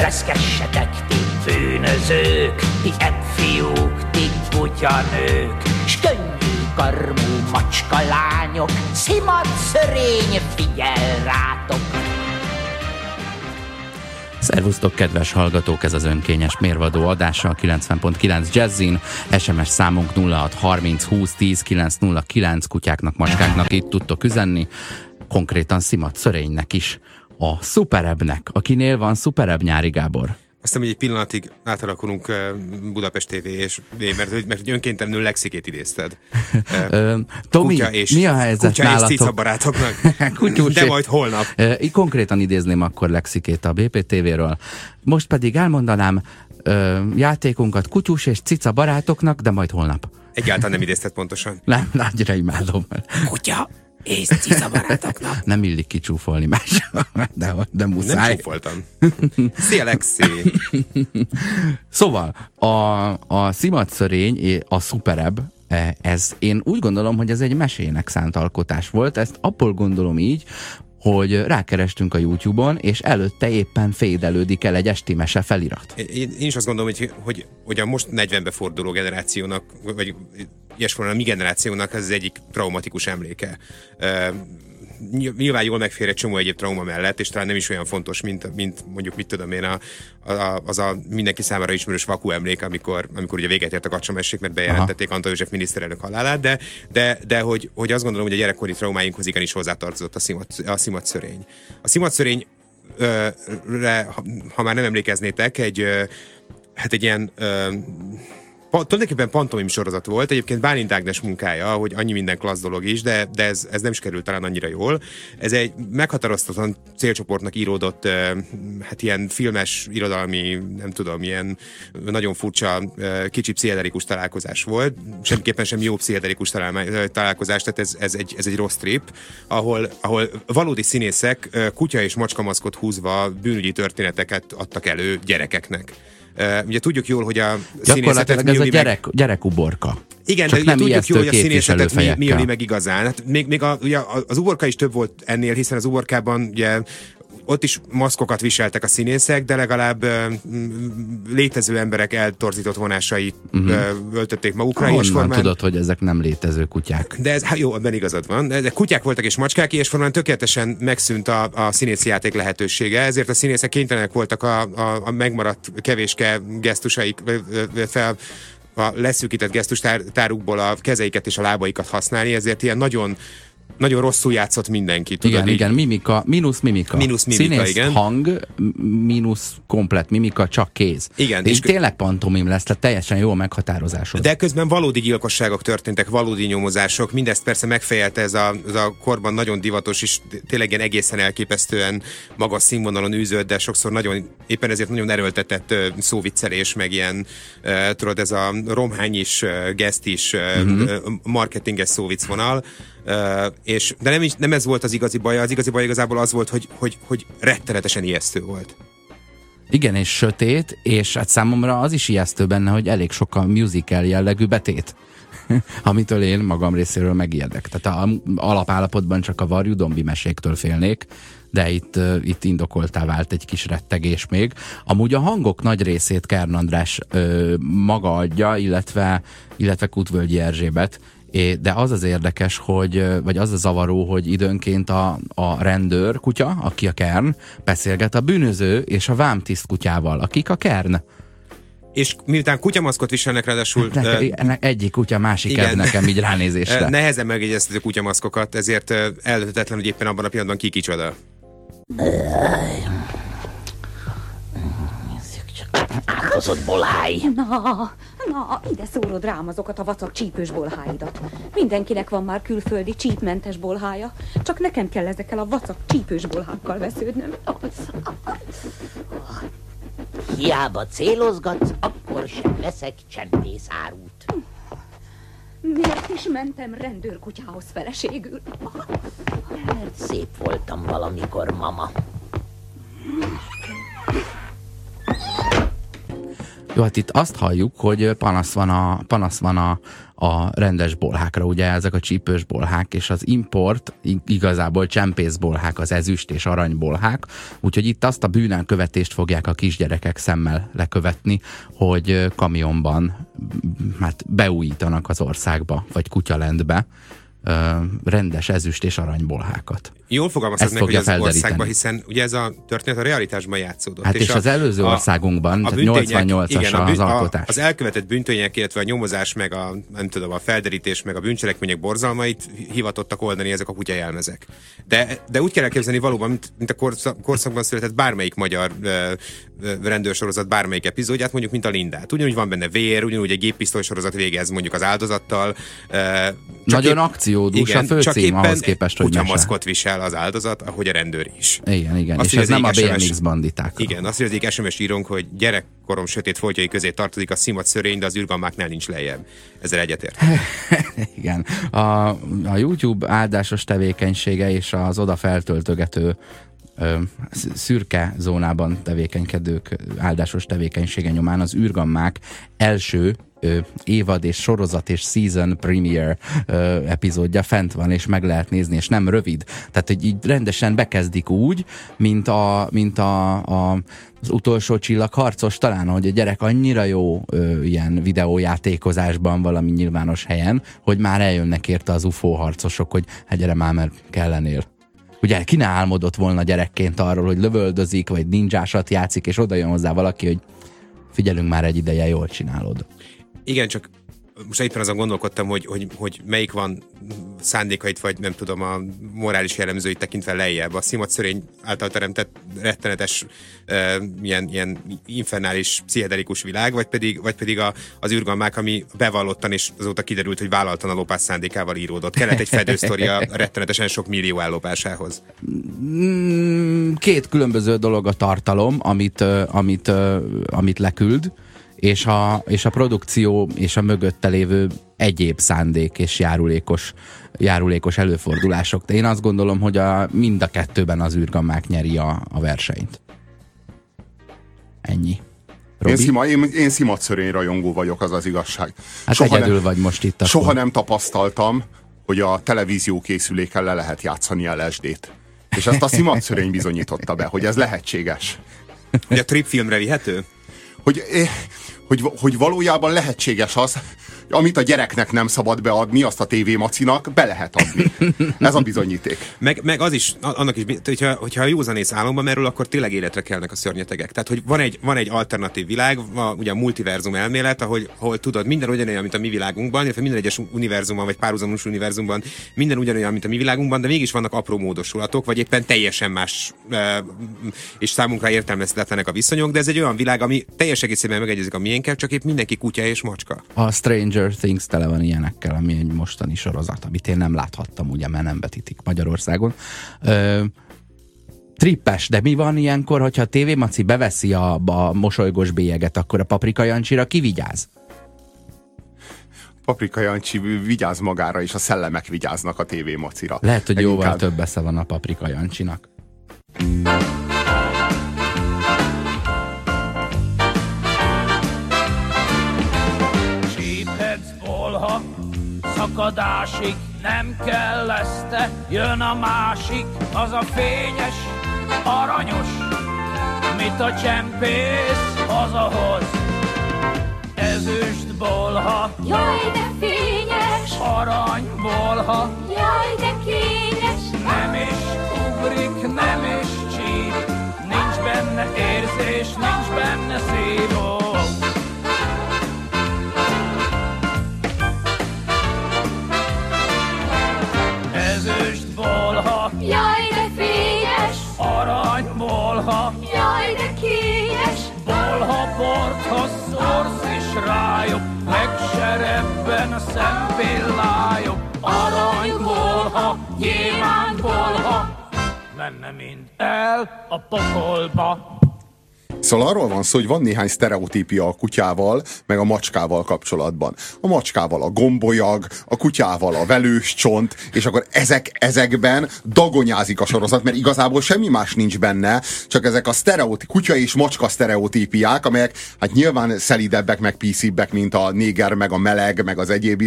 reszkessetek, ti bűnözők, ti ebbfiúk, ti kutyanők, s könnyű karmú macska lányok, szimatszörény figyel rátok. Szervusztok, kedves hallgatók, ez az önkényes mérvadó adása a 90.9 Jazzin. SMS számunk 0630 20 10 909, kutyáknak, macskáknak itt tudtok üzenni, konkrétan Szimatszörénynek is, a szuperebbnek, akinél van szuperebb, Nyári Gábor. Azt hiszem, hogy egy pillanatig átalakulunk Budapest TV, mert önkéntelenül Lexikét idézted. Tomi, mi a helyzet kutya nálatok? és cicabarátoknak. De majd holnap. Konkrétan idézném akkor Lexikét a BPTV-ről. Most pedig elmondanám játékunkat kutyus és cica barátoknak, de majd holnap. Egyáltalán nem idézted pontosan. Nem, nagyra imádom. Kutya és cica barátoknak. Nem illik kicsúfolni más, de muszáj. Nem csúfoltam. Szia, Lexi! Szóval, a Szimatszörény, a szuperebb, ez, én úgy gondolom, hogy ez egy mesének szánt alkotás volt. Ezt abból gondolom így, hogy rákerestünk a YouTube-on, és előtte éppen fédelődik el egy esti mese felirat. Én is azt gondolom, hogy a most 40-be forduló generációnak, vagy ilyesfajta a mi generációnak ez az egyik traumatikus emléke. Nyilván jól megfér egy csomó egyéb trauma mellett, és talán nem is olyan fontos, mint mondjuk, mit tudom én, az a mindenki számára ismerős Vakú emlék, amikor ugye véget ért a kacsamesség, mert bejelentették Antal József miniszterelnök halálát, de hogy azt gondolom, hogy a gyerekkori traumáinkhoz igenis hozzátartozott a Szimatszörény. A Szimatszörény, ha már nem emlékeznétek, egy ilyen tulajdonképpen pantomim sorozat volt, egyébként Bálint Ágnes munkája, hogy annyi minden klassz dolog is, de ez nem sikerült talán annyira jól. Ez egy meghatároztatlan célcsoportnak íródott, ilyen filmes, irodalmi, nem tudom, ilyen nagyon furcsa, kicsi pszichedelikus találkozás volt. Semmiképpen sem jó pszichedelikus találkozás, tehát ez egy rossz trip, ahol valódi színészek kutya és macskamaszkot húzva bűnügyi történeteket adtak elő gyerekeknek. Ugye tudjuk jól, hogy a gyakorlatilag ez a gyerekuborka. Igen, de ugye tudjuk jól, hogy a színészetet mi öli meg igazán. Hát még ugye az uborka is több volt ennél, hiszen az uborkában ugye ott is maszkokat viseltek a színészek, de legalább létező emberek eltorzított vonásait öltötték magukra. Honnan tudod, hogy ezek nem létező kutyák? De ez, jó, abban igazad van. De kutyák voltak és macskák, és formán tökéletesen megszűnt a színészi játék lehetősége, ezért a színészek kénytelenek voltak a megmaradt kevéske gesztusaik fel a leszűkített gesztustárukból a kezeiket és a lábaikat használni, ezért ilyen nagyon rosszul játszott mindenki. Tudod, igen, mimika, mínusz mimika. Színész, igen. hang, mínusz komplet mimika, csak kéz. Igen. És tényleg pantomim lesz, tehát teljesen jó meghatározásod. De közben valódi gyilkosságok történtek, valódi nyomozások, mindezt persze megfejelte ez a korban nagyon divatos, és tényleg ilyen egészen elképesztően magas színvonalon űzött, de sokszor éppen ezért nagyon erőltetett szóviccelés, meg ilyen, tudod, ez a romhány is, geszt is, marketinges szóviccvonal. De nem ez volt az igazi baj. Az igazi baj igazából az volt, hogy rettenetesen ijesztő volt. Igen, és sötét, és hát számomra az is ijesztő benne, hogy elég sok a musical jellegű betét, amitől én magam részéről megijedek. Tehát alapállapotban csak a Varjú Dombi meséktől félnék, de itt indokoltá vált egy kis rettegés még. Amúgy a hangok nagy részét Kern András maga adja, illetve Kutvölgyi Erzsébet, de az érdekes, vagy az a zavaró, hogy időnként a rendőr kutya, aki a Kern, beszélget a bűnöző és a vámtiszt kutyával, akik a Kern. És miután kutyamaszkot viselnek, ráadásul... Egyik kutya, másik ebb nekem így ránézésre. Nehezen megjegyeztető kutyamaszkokat, ezért eldönthetetlen, hogy éppen abban a pillanatban ki kicsoda. Átkozott bolháj. Na, ide szórod rám azokat a vacak csípős bolháidat. Mindenkinek van már külföldi csípmentes bolhája, csak nekem kell ezekkel a vacak csípős bolhákkal vesződnöm. Hiába célozgatsz, akkor sem veszek csempészárút. Miért is mentem rendőrkutyához feleségül? Mert szép voltam valamikor, mama. Jó, hát itt azt halljuk, hogy panasz van a rendes bolhákra, ugye ezek a csípős bolhák, és az import igazából csempész bolhák, az ezüst és arany bolhák, úgyhogy itt azt a bűnelkövetést fogják a kisgyerekek szemmel lekövetni, hogy kamionban hát beújítanak az országba, vagy Kutyalendbe rendes ezüst és aranybolhákat. Jól fogalmaztad meg, hogy az országban, hiszen ugye ez a történet a realitásban játszódott. Hát és az előző országunkban, tehát 88-as az alkotás. Az elkövetett bűntények, illetve a nyomozás, meg a felderítés, meg a bűncselekmények borzalmait hivatottak oldani ezek a kutyajelmezek. De úgy kell elképzelni valóban, mint a korszakban született bármelyik magyar rendőrsorozat bármelyik epizódját, mondjuk, mint a Lindát. Ugyanúgy van benne vér, ugyanúgy egy géppisztoly sorozat végez mondjuk az áldozattal. Nagyon akciódús a főcím ahhoz képest, hogy kutyamaszkot visel az áldozat, ahogy a rendőr is. Igen. Azt, és ez nem a BMX banditák. Igen, azt írják SMS írónk, hogy gyerekkorom sötét foltjai közé tartozik a szimat szörény, de az ürgammáknál nincs lejjebb. Ezzel egyetért. Igen. A YouTube áldásos tevékenysége és az oda feltöltögető szürke zónában tevékenykedők áldásos tevékenysége nyomán az űrgammák első évad és sorozat és season premiere epizódja fent van, és meg lehet nézni, és nem rövid. Tehát, hogy így rendesen bekezdik úgy, mint az utolsó csillagharcos talán, hogy a gyerek annyira jó ilyen videójátékozásban valami nyilvános helyen, hogy már eljönnek érte az UFO harcosok, hogy hát gyere már, mert kellenél. Ugye ki ne álmodott volna gyerekként arról, hogy lövöldözik, vagy ninjásat játszik, és oda jön hozzá valaki, hogy figyelünk már egy ideje, jól csinálod. Igen, csak most éppen azon gondolkodtam, hogy melyik van szándékait, vagy nem tudom, a morális jellemzőit tekintve lejjebb. A szimatszörény által teremtett rettenetes ilyen infernális, pszichedelikus világ, vagy pedig az űrgammák, ami bevallottan, és azóta kiderült, hogy vállaltan a lopás szándékával íródott. Kellett egy fedősztoria rettenetesen sok millió ellopásához. Két különböző dolog a tartalom, amit leküld, és a produkció és a mögötte lévő egyéb szándék és járulékos előfordulások. De én azt gondolom, hogy mind a kettőben az űrgammák nyeri a versenyt. Ennyi. Én szimatszörény rajongó vagyok, az az igazság. Hát egyedül vagy most itt. Soha nem tapasztaltam, hogy a televíziókészüléken le lehet játszani LSD-t. És ezt a szimatszörény bizonyította be, hogy ez lehetséges. Hogy a Trip filmre vihető? Hogy valójában lehetséges az, amit a gyereknek nem szabad beadni, azt a tévémacinak be lehet adni. Ez a bizonyíték. Meg az is, annak is, hogyha a józanész álomba merül, akkor tényleg életre kelnek a szörnyetegek. Tehát, hogy van egy alternatív világ, ugye a multiverzum elmélet, ahol tudod, minden ugyanolyan, mint a mi világunkban, illetve minden egyes univerzumban, vagy párhuzamos univerzumban, minden ugyanolyan, mint a mi világunkban, de mégis vannak apró módosulatok, vagy éppen teljesen más, és számunkra értelmezhetetlenek a viszonyok, de ez egy olyan világ, ami teljes egészében megegyezik a miénkkel, csak épp mindenki kutya és macska. A Stranger Things tele van ilyenekkel, ami egy mostani sorozat, amit én nem láthattam, ugye, mert nem vetítik Magyarországon. Trippes, de mi van ilyenkor, hogyha a tévémaci beveszi a mosolygós bélyeget, akkor a Paprika Jancsira ki vigyáz? Paprika Jancsi vigyáz magára, és a szellemek vigyáznak a tévémacira. Lehet, hogy jóval több esze van a Paprika Jancsinak. Szakadásig nem kell leszte, jön a másik, az a fényes, aranyos, mit a csempész hazahoz. Ezüst bolha, jaj de fényes, arany bolha, jaj de kényes, nem is ugrik, nem is csíp, nincs benne érzés, nincs benne szívó. Jaj, de fényes! Aranybolha! Jaj, de kényes! Bolha porthoz szórsz is rájuk, legserebben a szempillájuk. Aranybolha, gyémántbolha, lenne mind el a pokolba. Szóval arról van szó, hogy van néhány sztereotípia a kutyával, meg a macskával kapcsolatban. A macskával a gombolyag, a kutyával a velős csont, és akkor ezekben dagonyázik a sorozat, mert igazából semmi más nincs benne, csak ezek a kutya és macska sztereotípiák, amelyek hát nyilván szelidebbek, meg PC-bbek, mint a néger, meg a meleg, meg az egyéb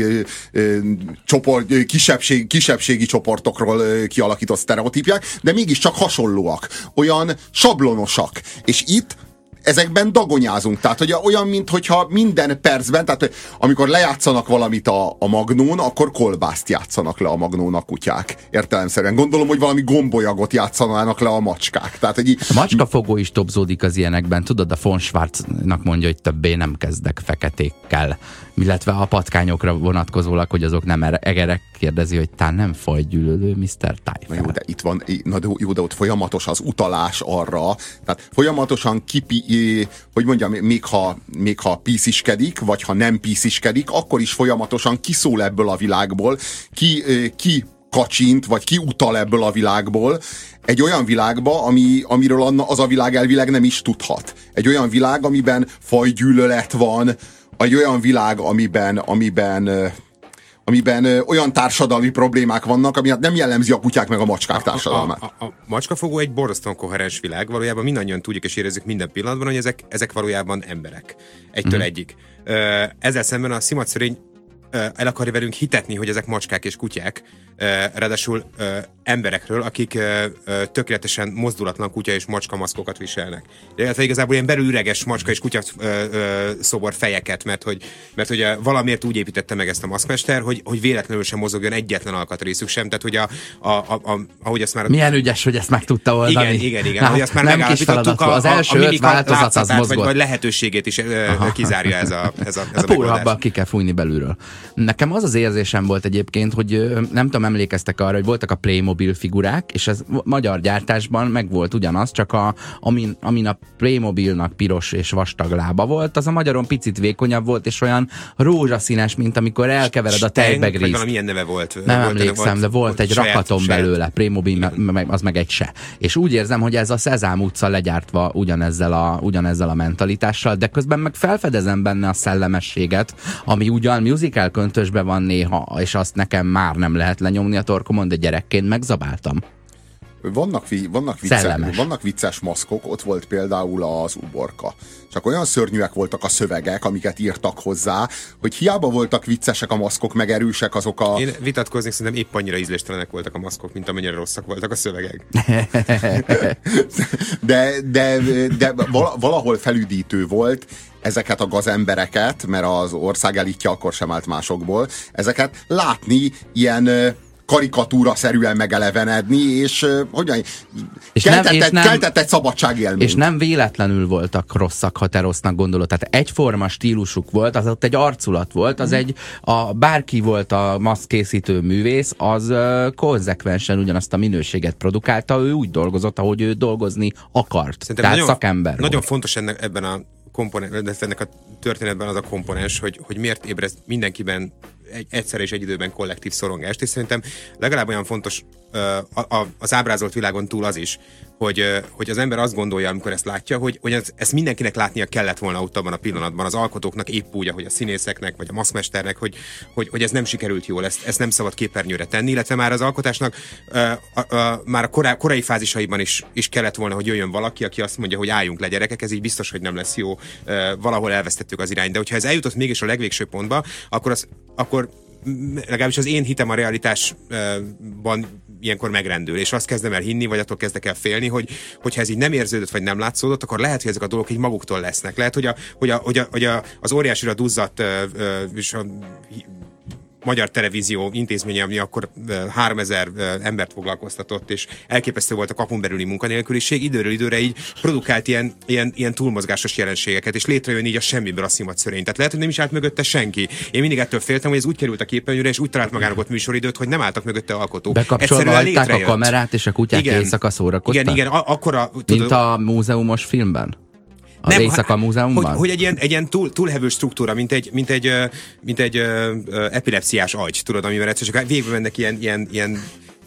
kisebbségi csoportokról kialakított sztereotípiák, de mégiscsak hasonlóak, olyan sablonosak. És itt ezekben dagonyázunk. Tehát hogy olyan, mintha minden percben, tehát amikor lejátszanak valamit a Magnón, akkor kolbászt játszanak le a Magnón a kutyák. Értelemszerűen. Gondolom, hogy valami gombolyagot játszanának le a macskák. Tehát, a macskafogó is tobzódik az ilyenekben. Tudod, a von Schwarznak mondja, hogy többé nem kezdek feketékkel. Illetve a patkányokra vonatkozólag, hogy azok nem egerek, kérdezi, hogy tán nem fajgyűlölő, Mr. Tyfel. Jó, de itt van, de ott folyamatos az utalás arra, tehát folyamatosan hogy mondjam, még ha pisziskedik, vagy ha nem pisziskedik, akkor is folyamatosan kiszól ebből a világból, ki kacsint, vagy ki utal ebből a világból, egy olyan világba, amiről az a világ elvileg nem is tudhat. Egy olyan világ, amiben fajgyűlölet van, egy olyan világ, amiben olyan társadalmi problémák vannak, ami nem jellemzi a kutyák meg a macskák társadalmát. A macskafogó egy borzasztóan koherens világ, valójában mindannyian tudjuk és érezzük minden pillanatban, hogy ezek valójában emberek. Egytől egyik. Ezzel szemben a szimatszörény el akarja velünk hitetni, hogy ezek macskák és kutyák, ráadásul emberekről, akik tökéletesen mozdulatlan kutya és macska maszkokat viselnek. Illetve igazából ilyen belül üreges macska és kutya szobor fejeket, mert hogy valamiért úgy építette meg ezt a maszkmester, hogy véletlenül sem mozogjon egyetlen alkatrészük sem, tehát hogy ahogy ezt már... Milyen ügyes, hogy ezt meg tudta oldani. Igen. Ahogy ezt már megállapítottuk, az első öt változat az mozgott. Vagy lehetőségét is kizárja ez a megoldás. Ki kell fújni belülről. Nekem az érzésem volt egyébként, hogy nem tudom, emlékeztek arra, hogy voltak a Playmobil figurák, és ez magyar gyártásban meg volt ugyanaz, csak amin a Playmobilnak piros és vastag lába volt, az a magyaron picit vékonyabb volt, és olyan rózsaszínes, mint amikor elkevered a tejbegrízt. Valami ilyen neve volt. Nem emlékszem, de volt egy rakaton belőle, Playmobil, az meg egy se. És úgy érzem, hogy ez a Szezám utca legyártva ugyanezzel a mentalitással, de közben meg felfedezem benne a szellemességet, ami ugyan musical köntösbe van néha, és azt nekem már nem lehet lenyomni a torkomon, de gyerekként megzabáltam. Vannak vicces maszkok, ott volt például az uborka. Csak olyan szörnyűek voltak a szövegek, amiket írtak hozzá, hogy hiába voltak viccesek a maszkok, meg erősek azok a... Én vitatkoznék, szerintem épp annyira ízléstelenek voltak a maszkok, mint amennyire rosszak voltak a szövegek. de valahol felüdítő volt ezeket a gazembereket, mert az ország elitje akkor sem állt másokból, ezeket látni ilyen karikatúra-szerűen megelevenedni, és keltett egy szabadságélményt. És nem véletlenül voltak rosszak, ha te rossznak gondolod. Tehát egyforma stílusuk volt, az ott egy arculat volt, az bárki volt a maszkkészítő művész, az konzekvensen ugyanazt a minőséget produkálta, ő úgy dolgozott, ahogy ő dolgozni akart. Szerintem tehát szakember nagyon volt. Fontos ennek a történetben az a komponens, hogy miért ébreszt mindenkiben egyszer és egy időben kollektív szorongást, és szerintem legalább olyan fontos az ábrázolt világon túl az is, hogy az ember azt gondolja, amikor ezt látja, hogy ezt mindenkinek látnia kellett volna ott abban a pillanatban, az alkotóknak épp úgy, ahogy a színészeknek, vagy a maszkmesternek, hogy ez nem sikerült jól, ezt nem szabad képernyőre tenni, illetve már az alkotásnak már a korai fázisaiban is kellett volna, hogy jöjjön valaki, aki azt mondja, hogy álljunk le gyerekek, ez így biztos, hogy nem lesz jó, valahol elvesztettük az irányt, de hogyha ez eljutott mégis a legvégső pontba, akkor legalábbis az én hitem a realitásban ilyenkor megrendül, és azt kezdem el hinni, vagy attól kezdek el félni, hogyha ez így nem érződött, vagy nem látszódott, akkor lehet, hogy ezek a dolgok így maguktól lesznek. Lehet, hogy az óriásira duzzadt és a magyar televízió intézménye, ami akkor 3000 embert foglalkoztatott, és elképesztő volt a kapun belüli munkanélküliség, időről időre így produkált ilyen túlmozgásos jelenségeket, és létrejön így a semmiből a szimatszörény. Tehát lehet, hogy nem is állt mögötte senki. Én mindig ettől féltem, hogy ez úgy került a képernyőre, és úgy talált magának ott műsoridőt, hogy nem álltak mögötte alkotók. Bekapcsolva hagyták a kamerát, és a kutyák éjszaka szórakoztak? Igen, akkora... Mint a múzeumos filmben? Az Éjszaka Múzeumban? Hogy egy ilyen túlhevő struktúra, mint egy epilepsziás agy, tudod, amiben egyszer csak végbe mennek ilyen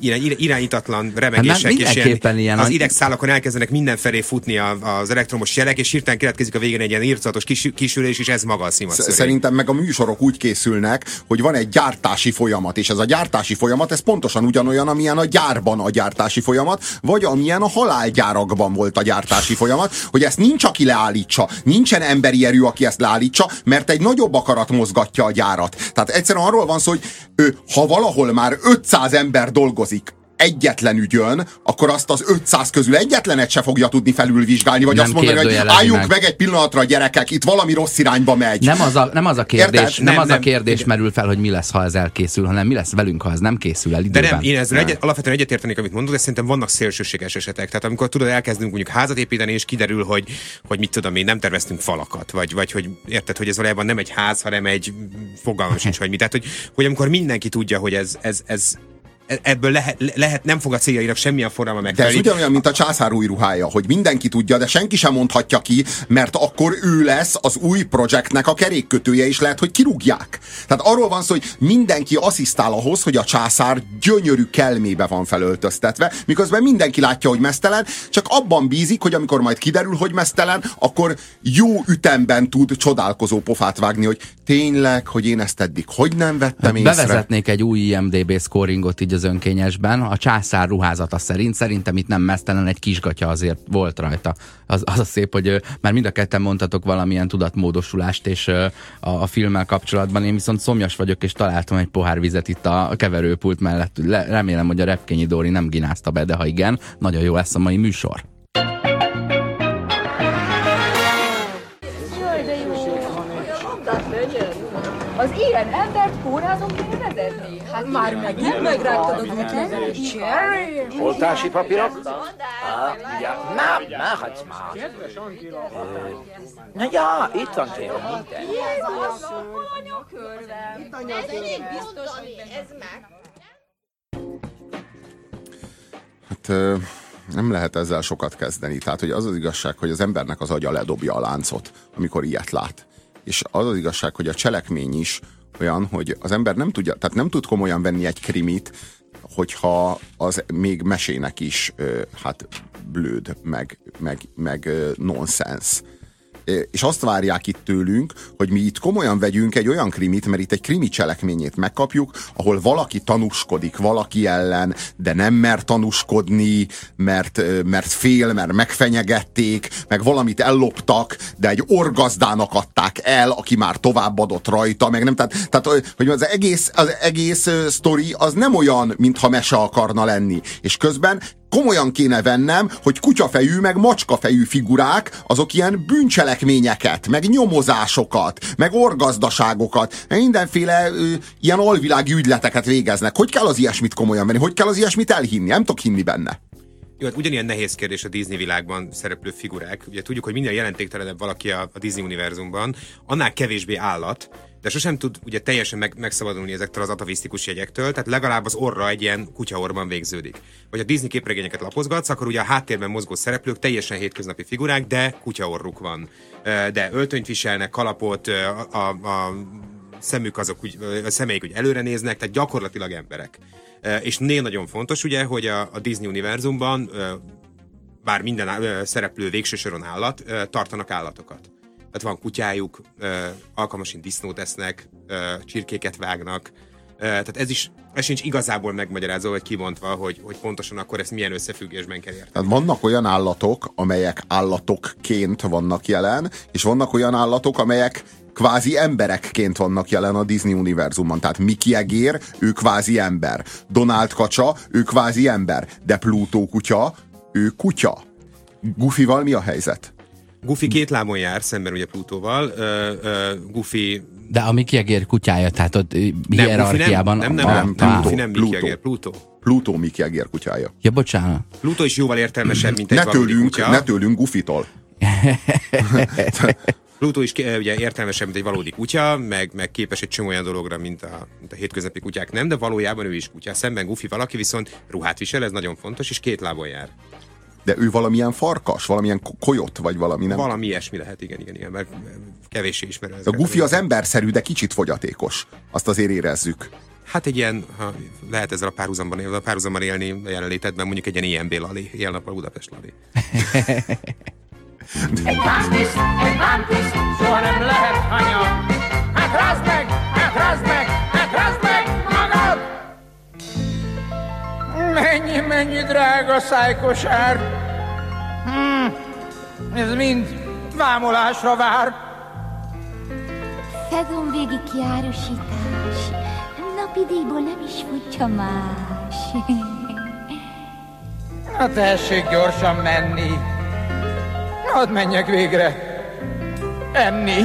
irányítatlan remegések, és ilyen az idegszálakon elkezdenek mindenfelé futni az elektromos jelek, és hirtelen keletkezik a végén egy ilyen ircatos kisülés, és ez maga a szimatszöré. Szerintem meg a műsorok úgy készülnek, hogy van egy gyártási folyamat, és ez a gyártási folyamat, ez pontosan ugyanolyan, amilyen a gyárban a gyártási folyamat, vagy amilyen a halálgyárakban volt a gyártási folyamat, hogy ezt nincs, aki leállítsa. Nincsen emberi erő, aki ezt leállítsa, mert egy nagyobb akarat mozgatja a gyárat. Tehát egyszerűen arról van szó, hogy ha valahol már 500 ember dolgozik egyetlen ügyön, akkor azt az 500 közül egyetlenet se fogja tudni felülvizsgálni, vagy nem azt mondani, hogy álljunk meg egy pillanatra, gyerekek, itt valami rossz irányba megy. Nem az a kérdés, a kérdés merül fel, hogy mi lesz, ha ez elkészül, hanem mi lesz velünk, ha ez nem készül el időben. De nem, én ezzel alapvetően egyetértenék, amit mondod, de szerintem vannak szélsőséges esetek. Tehát amikor tudod, elkezdünk mondjuk házat építeni, és kiderül, hogy mit tudom én, nem terveztünk falakat, vagy hogy érted, hogy ez valójában nem egy ház, hanem egy fogalmam sincs, hogy mi. Tehát, hogy amikor mindenki tudja, hogy ez ebből lehet nem fog a céljainak semmilyen formában megfelelni. De ez ugyanolyan, mint a császár új ruhája, hogy mindenki tudja, de senki sem mondhatja ki, mert akkor ő lesz az új projektnek a kerékkötője, és lehet, hogy kirúgják. Tehát arról van szó, hogy mindenki asszisztál ahhoz, hogy a császár gyönyörű kelmébe van felöltöztetve, miközben mindenki látja, hogy meztelen, csak abban bízik, hogy amikor majd kiderül, hogy meztelen, akkor jó ütemben tud csodálkozó pofát vágni, hogy tényleg, hogy én ezt eddig hogy nem vettem észre. Bevezetnék egy új IMDb scoringot így az önkényesben. A császár ruházata szerintem itt nem meztelen, egy kisgatya azért volt rajta. Az a szép, hogy már mind a ketten mondtatok valamilyen tudatmódosulást, és a filmmel kapcsolatban én viszont szomjas vagyok, és találtam egy pohár vizet itt a keverőpult mellett. Remélem, hogy a Repkényi Dóri nem ginázta be, de ha igen, nagyon jó lesz a mai műsor. Az ilyen embert kórházon kell vezetni? Hát már megint megrágtad az útlevelet. Oltási papírok? Na, hagyj már. Na ja, itt van tényleg minden. Ez elég biztos, hogy ez meg. Hát nem lehet ezzel sokat kezdeni. Tehát, hogy az igazság, hogy az embernek az agya ledobja a láncot, amikor ilyet lát. És az igazság, hogy a cselekmény is olyan, hogy az ember nem tudja, tehát nem tud komolyan venni egy krimit, hogyha az még mesének is hát blőd, meg nonsens. És azt várják itt tőlünk, hogy mi itt komolyan vegyünk egy olyan krimit, mert itt egy krimi cselekményét megkapjuk, ahol valaki tanúskodik valaki ellen, de nem mer tanúskodni, mert fél, mert megfenyegették, meg valamit elloptak, de egy orgazdának adták el, aki már továbbadott rajta, meg nem, tehát hogy az egész sztori az nem olyan, mintha mese akarna lenni. És közben komolyan kéne vennem, hogy kutyafejű, meg macskafejű figurák, azok ilyen bűncselekményeket, meg nyomozásokat, meg orgazdaságokat, meg mindenféle ilyen alvilági ügyleteket végeznek. Hogy kell az ilyesmit komolyan venni? Hogy kell az ilyesmit elhinni? Nem tudok hinni benne. Jó, hát ugyanilyen nehéz kérdés a Disney világban szereplő figurák. Ugye tudjuk, hogy minél jelentéktelenebb valaki a Disney univerzumban, annál kevésbé állat, de sosem tud ugye teljesen megszabadulni ezektől az atavisztikus jegyektől, tehát legalább az orra egy ilyen kutyaorban végződik. Vagy a Disney képregényeket lapozgatsz, akkor ugye a háttérben mozgó szereplők teljesen hétköznapi figurák, de kutyaorruk van. De öltönyt viselnek, kalapot, a szemük azok a szemeik úgy előre néznek, tehát gyakorlatilag emberek. És nagyon fontos ugye, hogy a Disney univerzumban bár minden szereplő végső soron állat, tartanak állatokat. Tehát van kutyájuk, alkalmasint disznót esznek, csirkéket vágnak. Tehát ez sincs igazából megmagyarázva, vagy kivontva, hogy pontosan akkor ezt milyen összefüggésben kell érteni. Tehát vannak olyan állatok, amelyek állatokként vannak jelen, és vannak olyan állatok, amelyek kvázi emberekként vannak jelen a Disney univerzumban. Tehát Mickey egér, ő kvázi ember. Donald kacsa, ő kvázi ember. De Pluto kutya, ő kutya. Goofyval mi a helyzet? Goofy két lábon jár, szemben ugye Plutóval. Goofy... De a Mickey egér kutyája, tehát ott hierarchiában... Nem, Goofy nem Mickey egér, Pluto. Pluto Mickey egér kutyája. Ja, bocsánat. Pluto is jóval értelmesebb, mint egy valódi kutya. Ne tőlünk, Goofytól. Pluto is ugye értelmesebb, mint egy valódi kutya, meg képes egy csomó olyan dologra, mint a hétköznapi kutyák nem, de valójában ő is kutya. Szemben Goofy valaki viszont ruhát visel, ez nagyon fontos, és két lábon jár. De ő valamilyen farkas, valamilyen kolyot, vagy valami nem? Valami ilyesmi lehet, igen, mert kevéssé ismerő. A Goofy az emberszerű, de kicsit fogyatékos. Azt azért érezzük. Hát egy ilyen, ha lehet ezzel a párhuzamban élni a jelenlétedben, mondjuk egy ilyen IMB Lali, ilyen nappal Budapest Lali. Egy bántiszt, soha nem lehet hanyag. Hát rázd meg magad! Mennyi drága szájkosár. Ez mind vámolásra vár. Szezonvégi kiárusítás. Napi díjból nem is futja más. Na tessék gyorsan menni. Hadd menjek végre. Enni.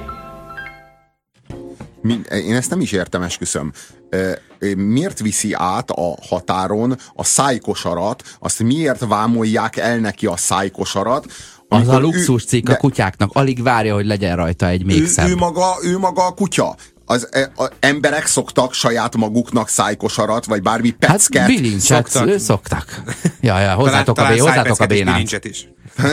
Én ezt nem is értem, esküszöm. Miért viszi át a határon a szájkosarat, azt miért vámolják el neki a szájkosarat? Az a luxus cikk a kutyáknak, alig várja, hogy legyen rajta egy még szebb. Ő maga a kutya. Az emberek szoktak saját maguknak szájkosarat, vagy bármi pecket. Hát bilincset szoktak. Ja, hozzátok a bénát. Is.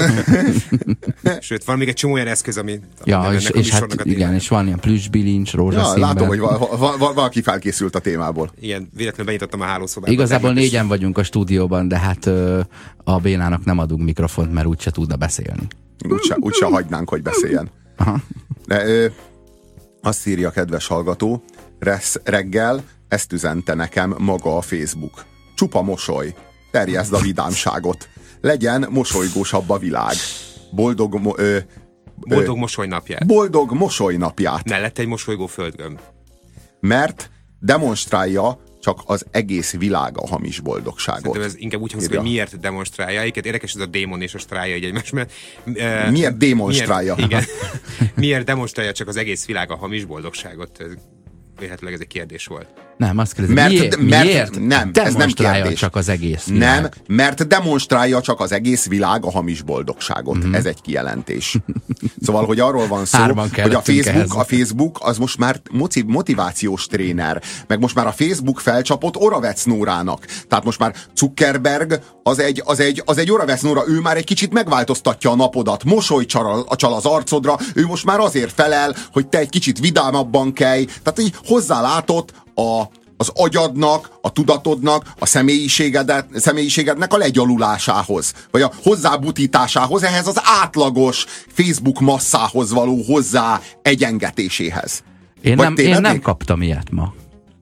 Sőt, van még egy csomó olyan eszköz, ami... Ja, és hát igen, és van ilyen plüss bilincs, rózsaszínben. Ja, látom, hogy valaki felkészült a témából. Igen, véletlenül benyitottam a hálószobában. Igazából 4-en vagyunk a stúdióban, de hát a bénának nem adunk mikrofont, mert úgyse tudna beszélni. Úgyse hagynánk, hogy beszéljen. Aha. De azt írja a kedves hallgató, reggel ezt üzente nekem maga a Facebook. Csupa mosoly, terjeszd a vidámságot. Legyen mosolygósabb a világ. Boldog mosolynapját. Boldog mosolynapját. Mellette egy mosolygó földgömb. Mert demonstrálja csak az egész világ a hamis boldogságot. Szerintem ez inkább úgy hangzik, hogy miért demonstrálja. Egyébként érdekes ez a démon és a strája egymás, mert... Miért demonstrálja? Igen. Miért demonstrálja csak az egész világ a hamis boldogságot? Véletlenül ez egy kérdés volt. Nem, azt kérdezem, miért nem, ez nem kérdés. Csak az egész világ? Nem, mert demonstrálja csak az egész világ a hamis boldogságot. Ez egy kijelentés. Szóval, hogy arról van szó, hogy a Facebook az most már motivációs tréner, meg most már a Facebook felcsapott Oravec Nórának. Tehát most már Zuckerberg az egy Oravec Nóra, ő már egy kicsit megváltoztatja a napodat, mosoly csal az arcodra, ő most már azért felel, hogy te egy kicsit vidámabban kelj, tehát így hozzálátott az agyadnak, a tudatodnak, a személyiségednek a legyalulásához, vagy a hozzábutításához, ehhez az átlagos Facebook masszához való hozzá egyengetéséhez. Én nem kaptam ilyet ma.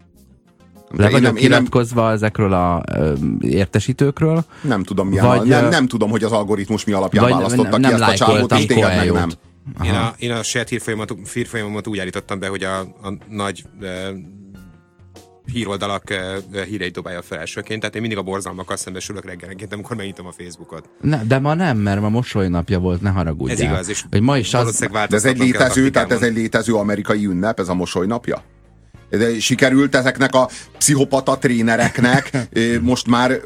Le vagyok kiratkozva ezekről a értesítőkről. Nem tudom, nem tudom, hogy az algoritmus mi alapján választotta ki ezt a csávót, és téged meg nem. Én a saját hírfolyamomat úgy állítottam be, hogy a nagy híroldalak híreit dobálja fel elsőként, tehát én mindig a borzalmakkal szembesülök reggelenként, amikor megnyitom a Facebookot. De ma nem, mert ma mosolynapja volt, ne haragudjál. Ez igaz, és hogy ma is de ez egy létező amerikai ünnep, ez a mosolynapja? De sikerült ezeknek a pszichopata trénereknek most már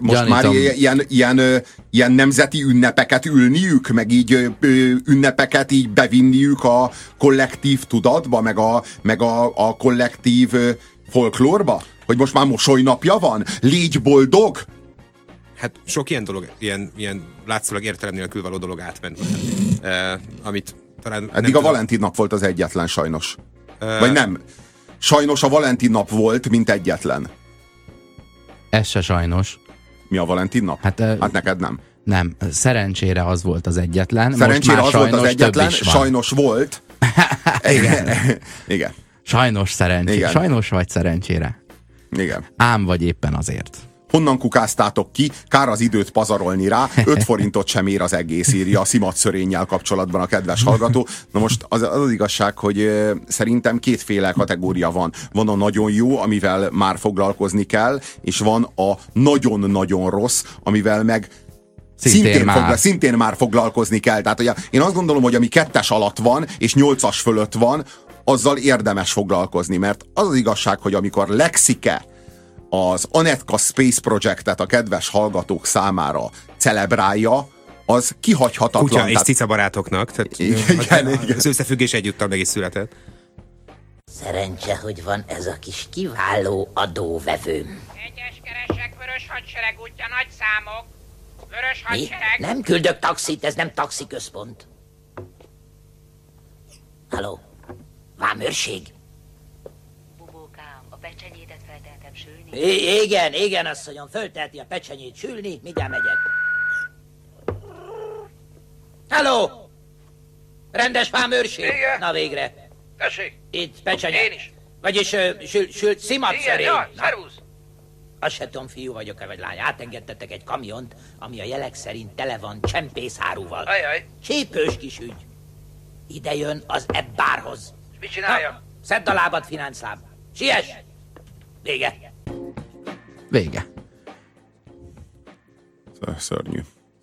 ilyen nemzeti ünnepeket ülniük, meg így ünnepeket így bevinniük a kollektív tudatba, meg a kollektív folklórba? Hogy most már mosolynapja van? Légy boldog! Hát sok ilyen dolog, ilyen látszólag értelem nélkül való dolog átment. Amit talán eddig a Valentin nap volt az egyetlen, sajnos. Vagy nem. Sajnos a Valentin nap volt, mint egyetlen. Ez se sajnos. Mi a Valentin nap? Hát neked nem. Nem, szerencsére az volt az egyetlen. Szerencsére most már az volt az egyetlen, sajnos volt. Igen. Igen. Sajnos szerencsére. Igen. Sajnos vagy szerencsére. Igen. Ám vagy éppen azért. Honnan kukáztátok ki? Kár az időt pazarolni rá, 5 forintot sem ér az egész, írja a szimatszörényel kapcsolatban a kedves hallgató. Na most az igazság, hogy szerintem kétféle kategória van. Van a nagyon jó, amivel már foglalkozni kell, és van a nagyon-nagyon rossz, amivel meg szintén már foglalkozni kell. Tehát ugye, én azt gondolom, hogy ami 2-es alatt van, és 8-as fölött van, azzal érdemes foglalkozni, mert az az igazság, hogy amikor Lexike az Anetka Space Projectet a kedves hallgatók számára celebrálja, az kihagyhatatlan. Kutya és cica barátoknak, tehát igen. Az összefüggés egyúttal meg is született. Szerencse, hogy van ez a kis kiváló adóvevőm. Egyes keresek, Vörös Hadsereg útja, nagy számok. Vörös Hadsereg. Nem küldök taxit, ez nem taxiközpont. Halló, vámőrség. Bubókám, a becses pecsenyétet felteltem sülni? Igen, asszonyom, föltelti a pecsenyét sülni, mindjárt megyek. Halló! Rendes fámőrség? Igen. Na végre. Tessék. Itt pecsenye. Én is. Vagyis sült szimatszerény. Igen, jaj, szervusz. Azt se tudom, fiú vagyok-e vagy lány. Átengedtetek egy kamiont, ami a jelek szerint tele van csempészárúval. Ajaj. Csípős kis ügy. Ide jön az ebbárhoz. És mit csinálja? Szedd a lábad, fináncláb. Siess! Vége. Vége. Szörnyű.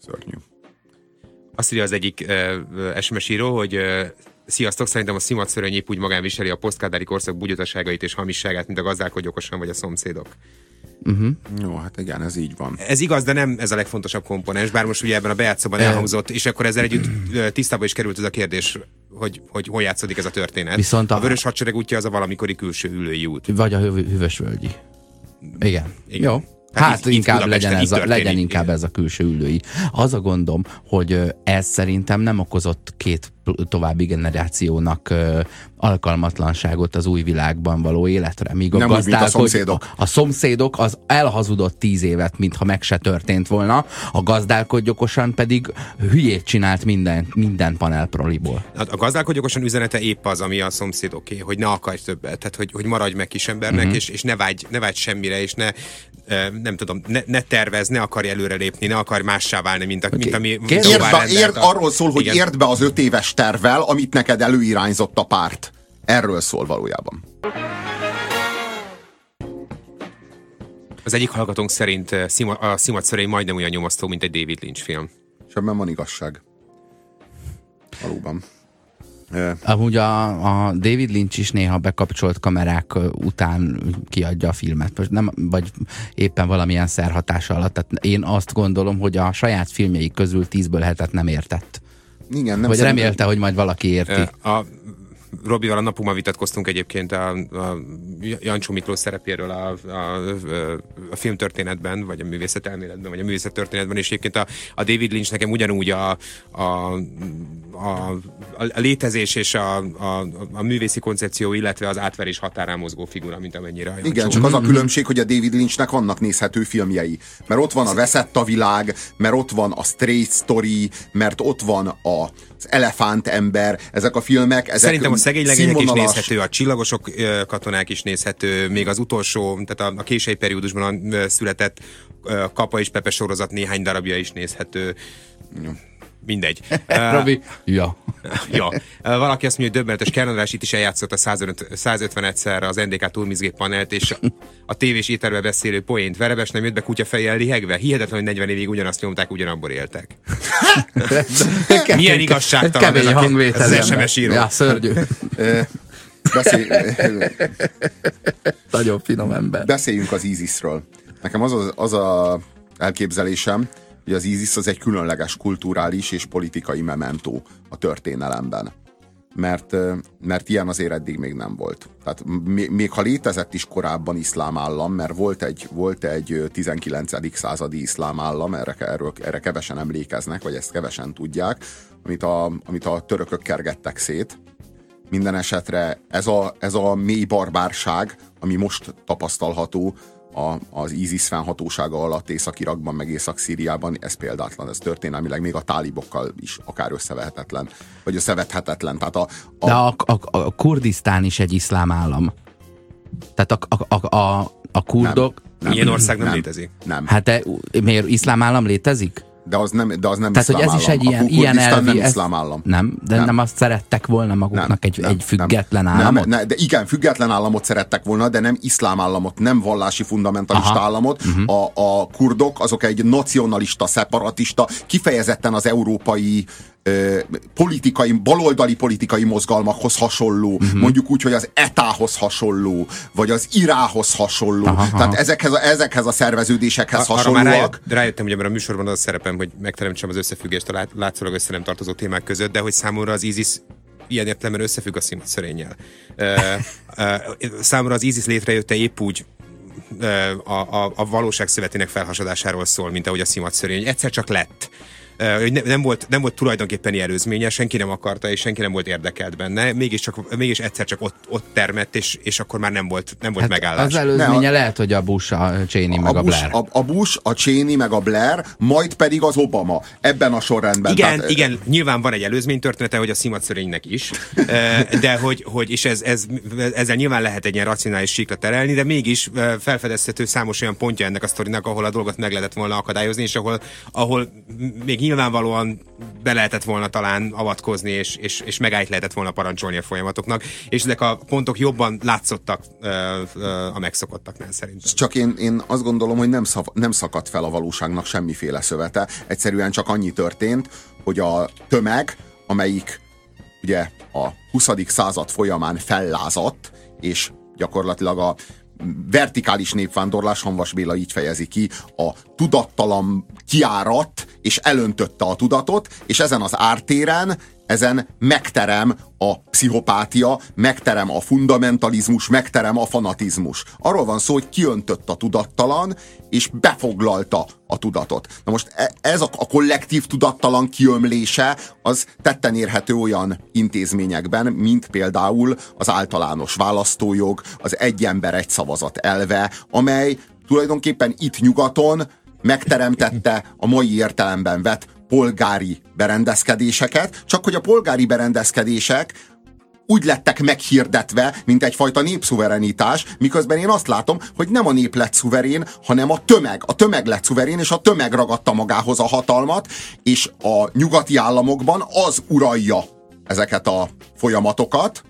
Azt írja az egyik SMS író, hogy sziasztok, szerintem a szimatszöröny épp úgy magán viseli a posztkádári korszak bugyutaságait és hamisságát, mint a gazdálkodj okosan vagy a szomszédok. Jó, hát igen, ez így van. Ez igaz, de nem ez a legfontosabb komponens, bár most ugye ebben a bejátszóban elhangzott, és akkor ezzel együtt tisztába is került ez a kérdés, hogy hol játszódik ez a történet. Viszont a Vörös Hadsereg útja az a valamikori külső ülői út. Vagy a Hűvösvölgyi. Igen. Jó. Tehát Hát itt inkább Budapesten legyen inkább ez a külső ülői. Az a gondom, hogy ez szerintem nem okozott két további generációnak alkalmatlanságot az új világban való életre. Míg nem úgy, mint a szomszédok. A szomszédok az elhazudott 10 évet, mintha meg se történt volna, a gazdálkodj okosan pedig hülyét csinált minden panelproliból. A gazdálkodj okosan üzenete épp az, ami a szomszédoké, hogy ne akarj többet, tehát hogy maradj meg kisembernek, és ne vágy semmire, és nem tudom, ne tervez, ne akarj előrelépni, ne akarj mássá válni, mint ami... Arról szól, hogy érd be az 5 éves tervvel, amit neked előirányzott a párt. Erről szól valójában. Az egyik hallgatónk szerint a Szimatszörény majdnem olyan nyomasztó, mint egy David Lynch film. És ebben van igazság. Valóban. Amúgy a David Lynch is néha bekapcsolt kamerák után kiadja a filmet, most nem, vagy éppen valamilyen szerhatása alatt. Tehát én azt gondolom, hogy a saját filmjei közül 10-ből 7-et nem értett. Igen, nem vagy remélte, hogy majd valaki érti. Robival a napunkban vitatkoztunk egyébként a Jancsó Miklós szerepéről a filmtörténetben, vagy a művészetelméletben, vagy a művészettörténetben, és egyébként a David Lynch nekem ugyanúgy a létezés és a művészi koncepció, illetve az átverés határán mozgó figura, mint amennyire. Igen, csak az a különbség, hogy a David Lynchnek vannak nézhető filmjei. Mert ott van a Veszett a világ, mert ott van a Straight Story, mert ott van az Elefánt ember, ezek a filmek, ezek szerintem a Szegénylegények is nézhető, a Csillagosok katonák is nézhető, még az utolsó, tehát a késői periódusban született Kapa és Pepe sorozat néhány darabja is nézhető. Mindegy. Robi, ja. Valaki azt mondja, hogy döbbenetes Kernadrás itt is eljátszott a 151-szer az NDK túlmizgép panelt, és a tévés éterbe beszélő poént. Verebes nem jött be kutyafejjel lihegve? Hihetetlen, hogy 40 évig ugyanazt nyomták, ugyanabból éltek. Milyen igazságtalan ez az SMS író. Ja, szörnyű. Nagyon finom ember. Beszéljünk az ISIS-ről. Nekem az a elképzelésem, hogy az ISIS az egy különleges kulturális és politikai mementó a történelemben. Mert ilyen azért eddig még nem volt. Tehát még ha létezett is korábban iszlám állam, mert volt egy 19. századi iszlám állam, erre kevesen emlékeznek, vagy ezt kevesen tudják, amit a törökök kergettek szét. Minden esetre ez a mély barbárság, ami most tapasztalható az ISIS fennhatósága alatt Észak-Irakban, meg Észak-Szíriában, ez példátlan, ez történelmileg még a tálibokkal is akár összevehetetlen, vagy összevethetetlen. Tehát de a Kurdisztán is egy iszlám állam. Tehát a kurdok... Ilyen ország nem létezik. Nem. Hát miért iszlám állam létezik? De az nem tehát, iszlám hogy ez állam. is egy ilyen elvi... nem iszlám állam. Nem, de nem azt szerettek volna maguknak egy független államot? De igen, független államot szerettek volna, de nem iszlám államot, nem vallási fundamentalista államot. A kurdok azok egy nacionalista, szeparatista, kifejezetten az európai baloldali politikai mozgalmakhoz hasonló, mondjuk úgy, hogy az ETA-hoz hasonló, vagy az IRA-hoz hasonló. Tehát ezekhez a szerveződésekhez hasonlóak. Már rájöttem, hogy ebben a műsorban az a szerepem, hogy megteremtsem az összefüggést a látszólag össze nem tartozó témák között, de hogy számomra az ISIS ilyen értelemben összefügg a Szimatszörénnyel. Számomra az ISIS létrejötte épp úgy a valóság szövetének felhasadásáról szól, mint ahogy a Szimatszörény. Egyszer csak lett. nem volt tulajdonképpeni előzménye, senki nem akarta, és senki nem volt érdekelt benne, mégis egyszer csak ott termett, és akkor már nem volt megállás. Az előzménye lehet, hogy a Bush, a Cheney meg a Blair. A Bush, a Cheney meg a Blair, majd pedig az Obama. Ebben a sorrendben. Igen, nyilván van egy előzménytörténete, hogy a szimatszörénynek is, de és ezzel nyilván lehet egy ilyen racionális síkra terelni, de mégis felfedezhető számos olyan pontja ennek a sztorinak, ahol a dolgot meg lehetett volna akadályozni, és ahol még nyilvánvalóan be lehetett volna talán avatkozni, és megállt lehetett volna parancsolni a folyamatoknak, és ezek a pontok jobban látszottak a megszokottaknál szerintem. Csak én azt gondolom, hogy nem szakadt fel a valóságnak semmiféle szövete. Egyszerűen csak annyi történt, hogy a tömeg, amelyik ugye a 20. század folyamán fellázadt, és gyakorlatilag a vertikális népvándorlás, Hamvas Béla így fejezi ki, a tudattalan kiáradt, és elöntötte a tudatot, és ezen az ártéren, ezen megterem a pszichopátia, megterem a fundamentalizmus, megterem a fanatizmus. Arról van szó, hogy kiöntött a tudattalan, és befoglalta a tudatot. Na most ez a kollektív tudattalan kiömlése, az tetten érhető olyan intézményekben, mint például az általános választójog, az egy ember, egy szavazat elve, amely tulajdonképpen itt nyugaton megteremtette a mai értelemben vett polgári berendezkedéseket, csak hogy a polgári berendezkedések úgy lettek meghirdetve, mint egyfajta népszuverenitás, miközben én azt látom, hogy nem a nép lett szuverén, hanem a tömeg. A tömeg lett szuverén, és a tömeg ragadta magához a hatalmat, és a nyugati államokban az uralja ezeket a folyamatokat,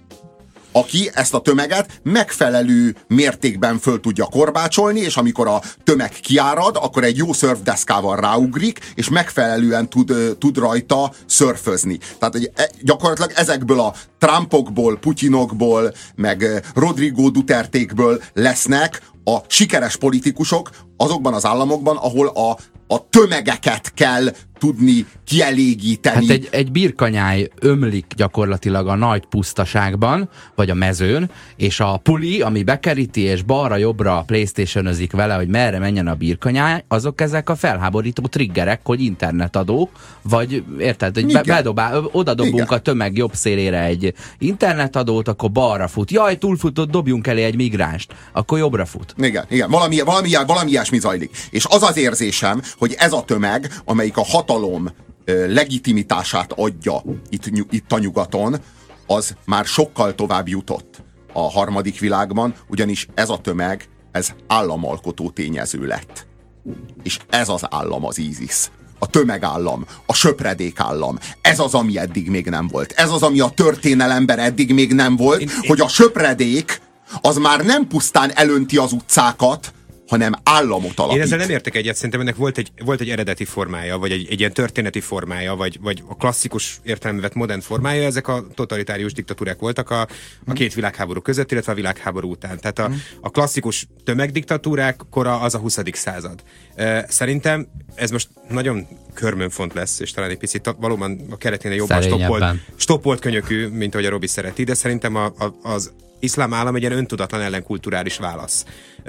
aki ezt a tömeget megfelelő mértékben föl tudja korbácsolni, és amikor a tömeg kiárad, akkor egy jó szörfdeszkával ráugrik, és megfelelően tud rajta szörfözni. Tehát gyakorlatilag ezekből a Trumpokból, Putyinokból, meg Rodrigo Dutertékből lesznek a sikeres politikusok azokban az államokban, ahol a tömegeket kell tudni kielégíteni. Hát egy birkanyáj ömlik gyakorlatilag a nagy pusztaságban, vagy a mezőn, és a puli, ami bekeríti, és balra-jobbra PlayStation-özik vele, hogy merre menjen a birkanyáj, azok ezek a felháborító triggerek, hogy internetadó, vagy érted, hogy odadobunk igen. A tömeg jobb szélére egy internetadót, akkor balra fut. Jaj, túlfutott, dobjunk elé egy migránst. Akkor jobbra fut. Igen. Valami ilyesmi zajlik. És az az érzésem, hogy ez a tömeg, amelyik a hatalom legitimitását adja itt a nyugaton, az már sokkal tovább jutott a harmadik világban, ugyanis ez a tömeg, ez államalkotó tényező lett. És ez az állam az ISIS. A tömegállam, a söpredékállam. Ez az, ami eddig még nem volt. Ez az, ami a történelemben eddig még nem volt, hogy a söpredék az már nem pusztán elönti az utcákat, hanem államot alapít. Én ezzel nem értek egyet, szerintem ennek volt egy eredeti formája, vagy egy ilyen történeti formája, vagy a klasszikus értelemben vett modern formája, ezek a totalitárius diktatúrák voltak a két világháború között, illetve a világháború után. Tehát a klasszikus tömegdiktatúrák kora az a 20. század. Szerintem ez most nagyon körmönfont lesz, és talán egy picit valóban a kereténél jobban stoppolt könyökű, mint ahogy a Robi szereti, de szerintem az iszlám állam egy ilyen öntudatlan ellenkulturális válasz.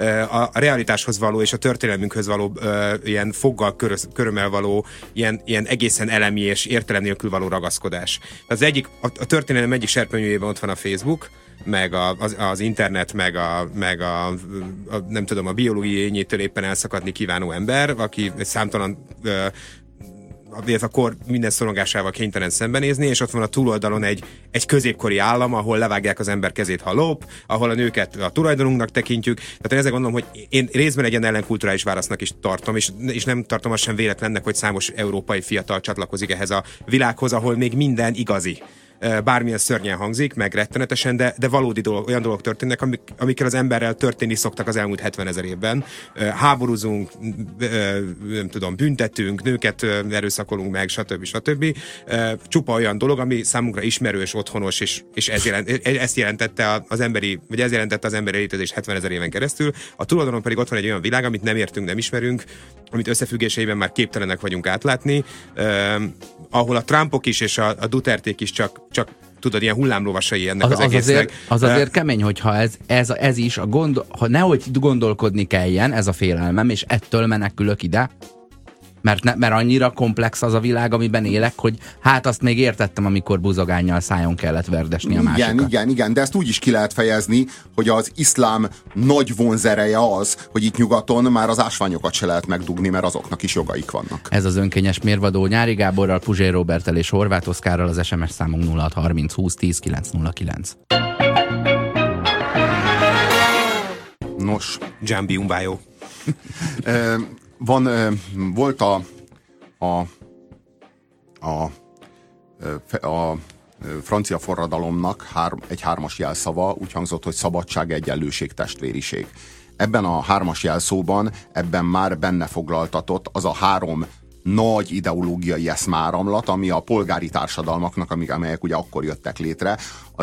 A realitáshoz való és a történelmünkhöz való ilyen foggal körömmel való ilyen egészen elemi és értelem nélkül való ragaszkodás. A történelem egyik serpenyőjében ott van a Facebook, meg az internet, meg a nem tudom, a biológiai ényétől éppen elszakadni kívánó ember, aki számtalan a kor minden szorongásával kénytelen szembenézni, és ott van a túloldalon egy középkori állam, ahol levágják az ember kezét, ha lop, ahol a nőket a tulajdonunknak tekintjük. Tehát én ezzel gondolom, hogy én részben egy ilyen ellenkulturális válasznak is tartom, és nem tartom azt sem véletlennek, hogy számos európai fiatal csatlakozik ehhez a világhoz, ahol még minden igazi. Bármilyen szörnyen hangzik, meg rettenetesen, de valódi olyan dolgok történnek, amikkel az emberrel történni szoktak az elmúlt 70 000 évben. Háborúzunk, nem tudom, büntetünk, nőket erőszakolunk meg, stb. Csupa olyan dolog, ami számunkra ismerős, otthonos, és ezt jelentette az emberi létezés 70 000 éven keresztül. A tulajdonban pedig ott van egy olyan világ, amit nem értünk, nem ismerünk, amit összefüggéseiben már képtelenek vagyunk átlátni, ahol a Trumpok is és a Duterték is csak tudod, ilyen hullámlovasai ennek az egésznek. Az azért kemény, hogyha ez is, ha nehogy gondolkodni kelljen, ez a félelmem, és ettől menekülök ide. Mert annyira komplex az a világ, amiben élek, hogy hát azt még értettem, amikor buzogánnyal szájon kellett verdesni a másikat. Igen, de ezt úgy is ki lehet fejezni, hogy az iszlám nagy vonzereje az, hogy itt nyugaton már az ásványokat se lehet megdugni, mert azoknak is jogaik vannak. Ez az önkényes mérvadó Nyári Gáborral, Puzsér Róberttel és Horváth Oszkárral, az SMS számunk 0630 20 10 909. Nos. Jambi Umbájó. Volt a francia forradalomnak egy 3-as jelszava, úgy hangzott, hogy szabadság, egyenlőség, testvériség. Ebben a 3-as jelszóban, ebben már benne foglaltatott az a 3 nagy ideológiai eszmáramlat, ami a polgári társadalmaknak, amelyek ugye akkor jöttek létre,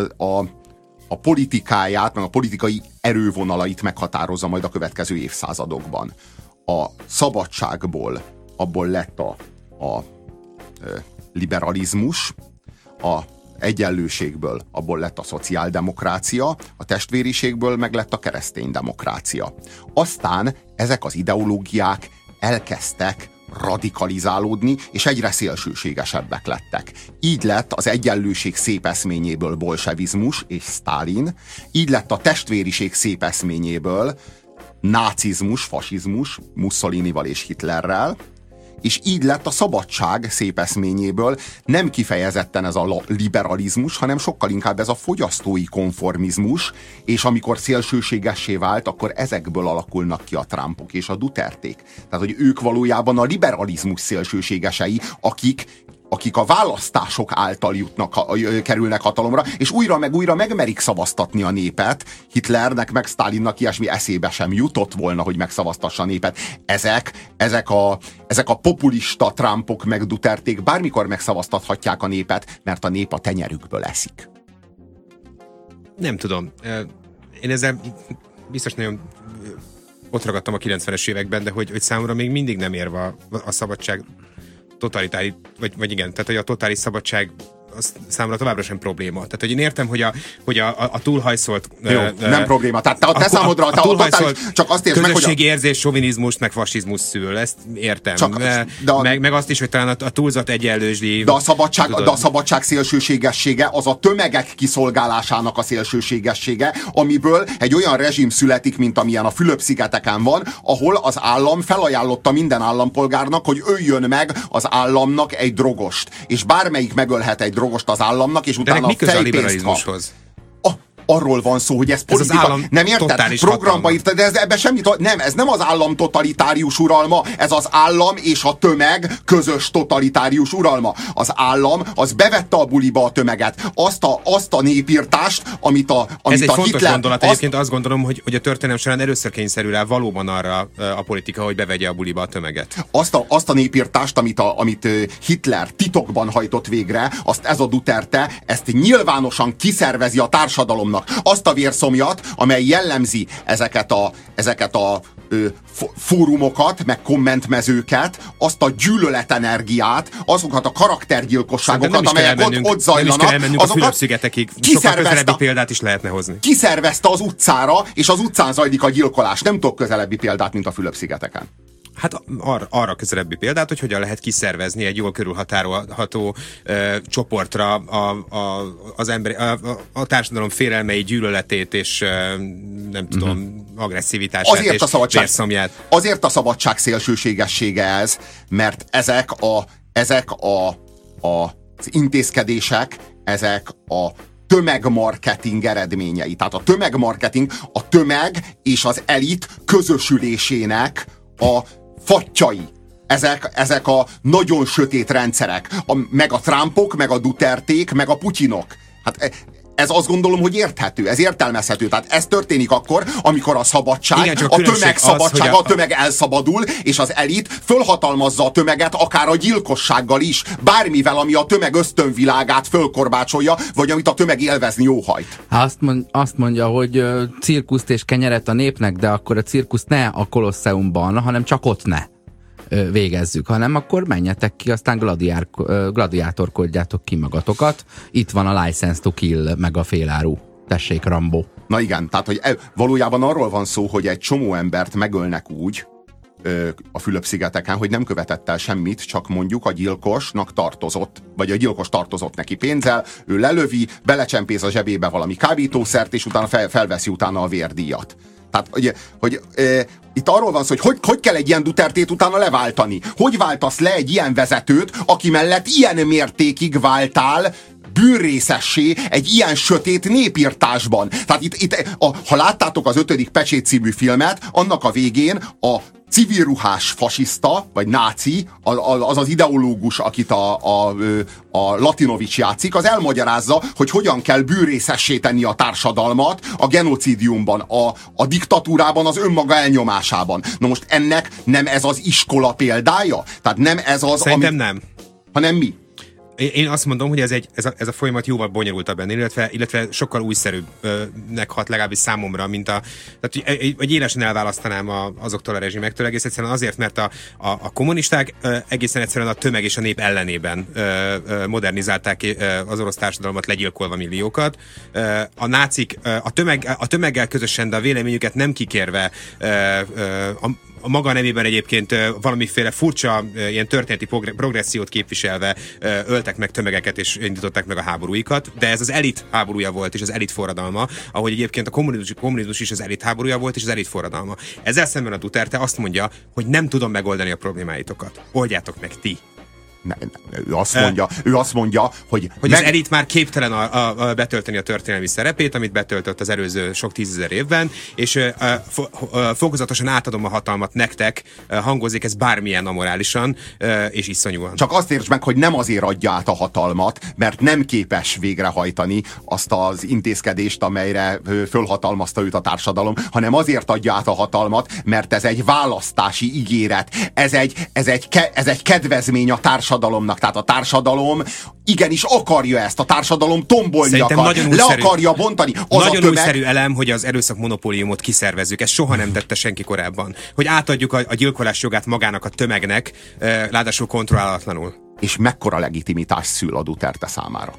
a politikáját, meg a politikai erővonalait meghatározza majd a következő évszázadokban. A szabadságból abból lett a liberalizmus, a egyenlőségből abból lett a szociáldemokrácia, a testvériségből meg lett a kereszténydemokrácia. Aztán ezek az ideológiák elkezdtek radikalizálódni, és egyre szélsőségesebbek lettek. Így lett az egyenlőség szép eszményéből bolsevizmus és Sztálin, így lett a testvériség szép eszményéből nácizmus, fasizmus, Mussolinival és Hitlerrel, és így lett a szabadság szép eszményéből nem kifejezetten ez a liberalizmus, hanem sokkal inkább ez a fogyasztói konformizmus, és amikor szélsőségessé vált, akkor ezekből alakulnak ki a Trumpok és a Duterték. Tehát, hogy ők valójában a liberalizmus szélsőségesei, akik a választások által kerülnek hatalomra, és újra meg újra megmerik szavaztatni a népet. Hitlernek meg Sztálinnak ilyesmi eszébe sem jutott volna, hogy megszavaztassa a népet. Ezek a populista Trumpok meg Duterték bármikor megszavaztathatják a népet, mert a nép a tenyerükből eszik. Nem tudom. Én ezzel biztos nagyon ott ragadtam a 90-es években, de hogy számomra még mindig nem érve a szabadság totalitári, vagy igen, tehát hogy a totális szabadság az számomra továbbra sem probléma. Tehát, hogy én értem, hogy a túlhajszolt... Jó, nem probléma. Tehát te számodra a túlhajszolt csak azt érts meg, hogy közösségi érzés, sovinizmus, meg fasizmus szül. Ezt értem. Meg azt is, hogy talán a túlzat egyenlősdi... De a szabadság szélsőségessége az a tömegek kiszolgálásának a szélsőségessége, amiből egy olyan rezsim születik, mint amilyen a Fülöp-szigeteken van, ahol az állam felajánlotta minden állampolgárnak, hogy öljön meg az államnak egy drogost. És bármelyik megölhet egy drogost az államnak, és utána fejpénzt kap. Arról van szó, hogy ez politika. Nem érted? Programba írtad, de ebben semmit. Nem, ez nem az állam totalitárius uralma, ez az állam és a tömeg közös totalitárius uralma. Az állam, az bevette a buliba a tömeget. Azt a népírtást, amit ez egy a fontos Hitler... gondolat. Egyébként azt gondolom, hogy a történelem során először kényszerül el valóban arra a politika, hogy bevegye a buliba a tömeget. Azt a népírtást, amit Hitler titokban hajtott végre, azt ez a Duterte, ezt nyilvánosan kiszervezi a társadalomnak. Azt a vérszomjat, amely jellemzi ezeket a fórumokat, meg kommentmezőket, azt a gyűlöletenergiát, azokat a karaktergyilkosságokat, amelyek ott zajlanak. Nem is kell elmennünk a Fülöp-szigetekig. Sokkal közelebbi példát is lehetne hozni. Kiszervezte az utcára, és az utcán zajlik a gyilkolás. Nem tudok közelebbi példát, mint a Fülöp-szigeteken. Hát arra közelebbi példát, hogy hogyan lehet kiszervezni egy jól körülhatárolható csoportra a társadalom félelmei, gyűlöletét és nem tudom, agresszivitását és vérszomját. Azért a szabadság szélsőségessége ez, mert ezek az intézkedések, ezek a tömegmarketing eredményei. Tehát a tömegmarketing, a tömeg és az elit közösülésének a fattyai. Ezek a nagyon sötét rendszerek. Meg a Trumpok, meg a Duterték, meg a Putyinok. Hát ez azt gondolom, hogy érthető, ez értelmezhető. Tehát ez történik akkor, amikor a szabadság, igen, a tömeg szabadsága, a tömeg elszabadul, és az elit fölhatalmazza a tömeget, akár a gyilkossággal is, bármivel, ami a tömeg ösztönvilágát fölkorbácsolja, vagy amit a tömeg élvezni óhajt. Azt mondja, hogy cirkuszt és kenyeret a népnek, de akkor a cirkuszt ne a Kolosseumban, hanem csak ott ne végezzük, hanem akkor menjetek ki, aztán gladiátorkodjátok ki magatokat. Itt van a License to Kill, meg a féláru. Tessék, Rambo. Na igen, tehát hogy valójában arról van szó, hogy egy csomó embert megölnek úgy, a Fülöp-szigeteken, hogy nem követett el semmit, csak mondjuk a gyilkosnak tartozott, vagy a gyilkos tartozott neki pénzzel, ő lelövi, belecsempész a zsebébe valami kábítószert, és utána felveszi utána a vérdíjat. Tehát, hogy itt arról van szó, hogy kell egy ilyen Duterte-t utána leváltani. Hogy váltasz le egy ilyen vezetőt, aki mellett ilyen mértékig váltál bűnrészessé egy ilyen sötét népírtásban. Tehát ha láttátok az 5. pecsét című filmet, annak a végén a civil ruhás fasiszta, vagy náci, az ideológus, akit a Latinovics játszik, az elmagyarázza, hogy hogyan kell bűnrészessé tenni a társadalmat a genocidiumban, a diktatúrában, az önmaga elnyomásában. Na most ennek nem ez az iskola példája? Tehát nem ez az, Szerintem nem. Hanem mi? Én azt mondom, hogy ez a folyamat jóval bonyolultabb ennél, illetve sokkal újszerűbbnek hat legalábbis számomra, mint tehát, hogy élesen elválasztanám azoktól a rezsimektől, egész egyszerűen azért, mert a kommunisták egészen egyszerűen a tömeg és a nép ellenében modernizálták az orosz társadalmat, legyilkolva milliókat. A nácik a tömeggel közösen, de a véleményüket nem kikérve a maga nemében egyébként valamiféle furcsa ilyen történeti progressziót képviselve öltek meg tömegeket és indították meg a háborúikat, de ez az elit háborúja volt és az elit forradalma, ahogy egyébként a kommunizmus is az elit háborúja volt és az elit forradalma. Ezzel szemben a Duterte azt mondja, hogy nem tudom megoldani a problémáitokat. Oldjátok meg ti. Ő azt mondja, hogy az elit már képtelen betölteni a történelmi szerepét, amit betöltött az előző sok tízezer évben, és fokozatosan átadom a hatalmat nektek, hangozik ez bármilyen amorálisan, és iszonyúan. Csak azt értsd meg, hogy nem azért adja át a hatalmat, mert nem képes végrehajtani azt az intézkedést, amelyre fölhatalmazta őt a társadalom, hanem azért adja át a hatalmat, mert ez egy választási ígéret, ez egy kedvezmény a társadalomnak. Tehát a társadalom igenis akarja ezt, a társadalom tombolni akar, le akarja bontani. Nagyon újszerű elem, hogy az erőszak monopóliumot kiszervezzük. Ezt soha nem tette senki korábban. Hogy átadjuk a gyilkolás jogát magának a tömegnek, ráadásul kontrollálatlanul. És mekkora legitimitás szül a Duterte számára?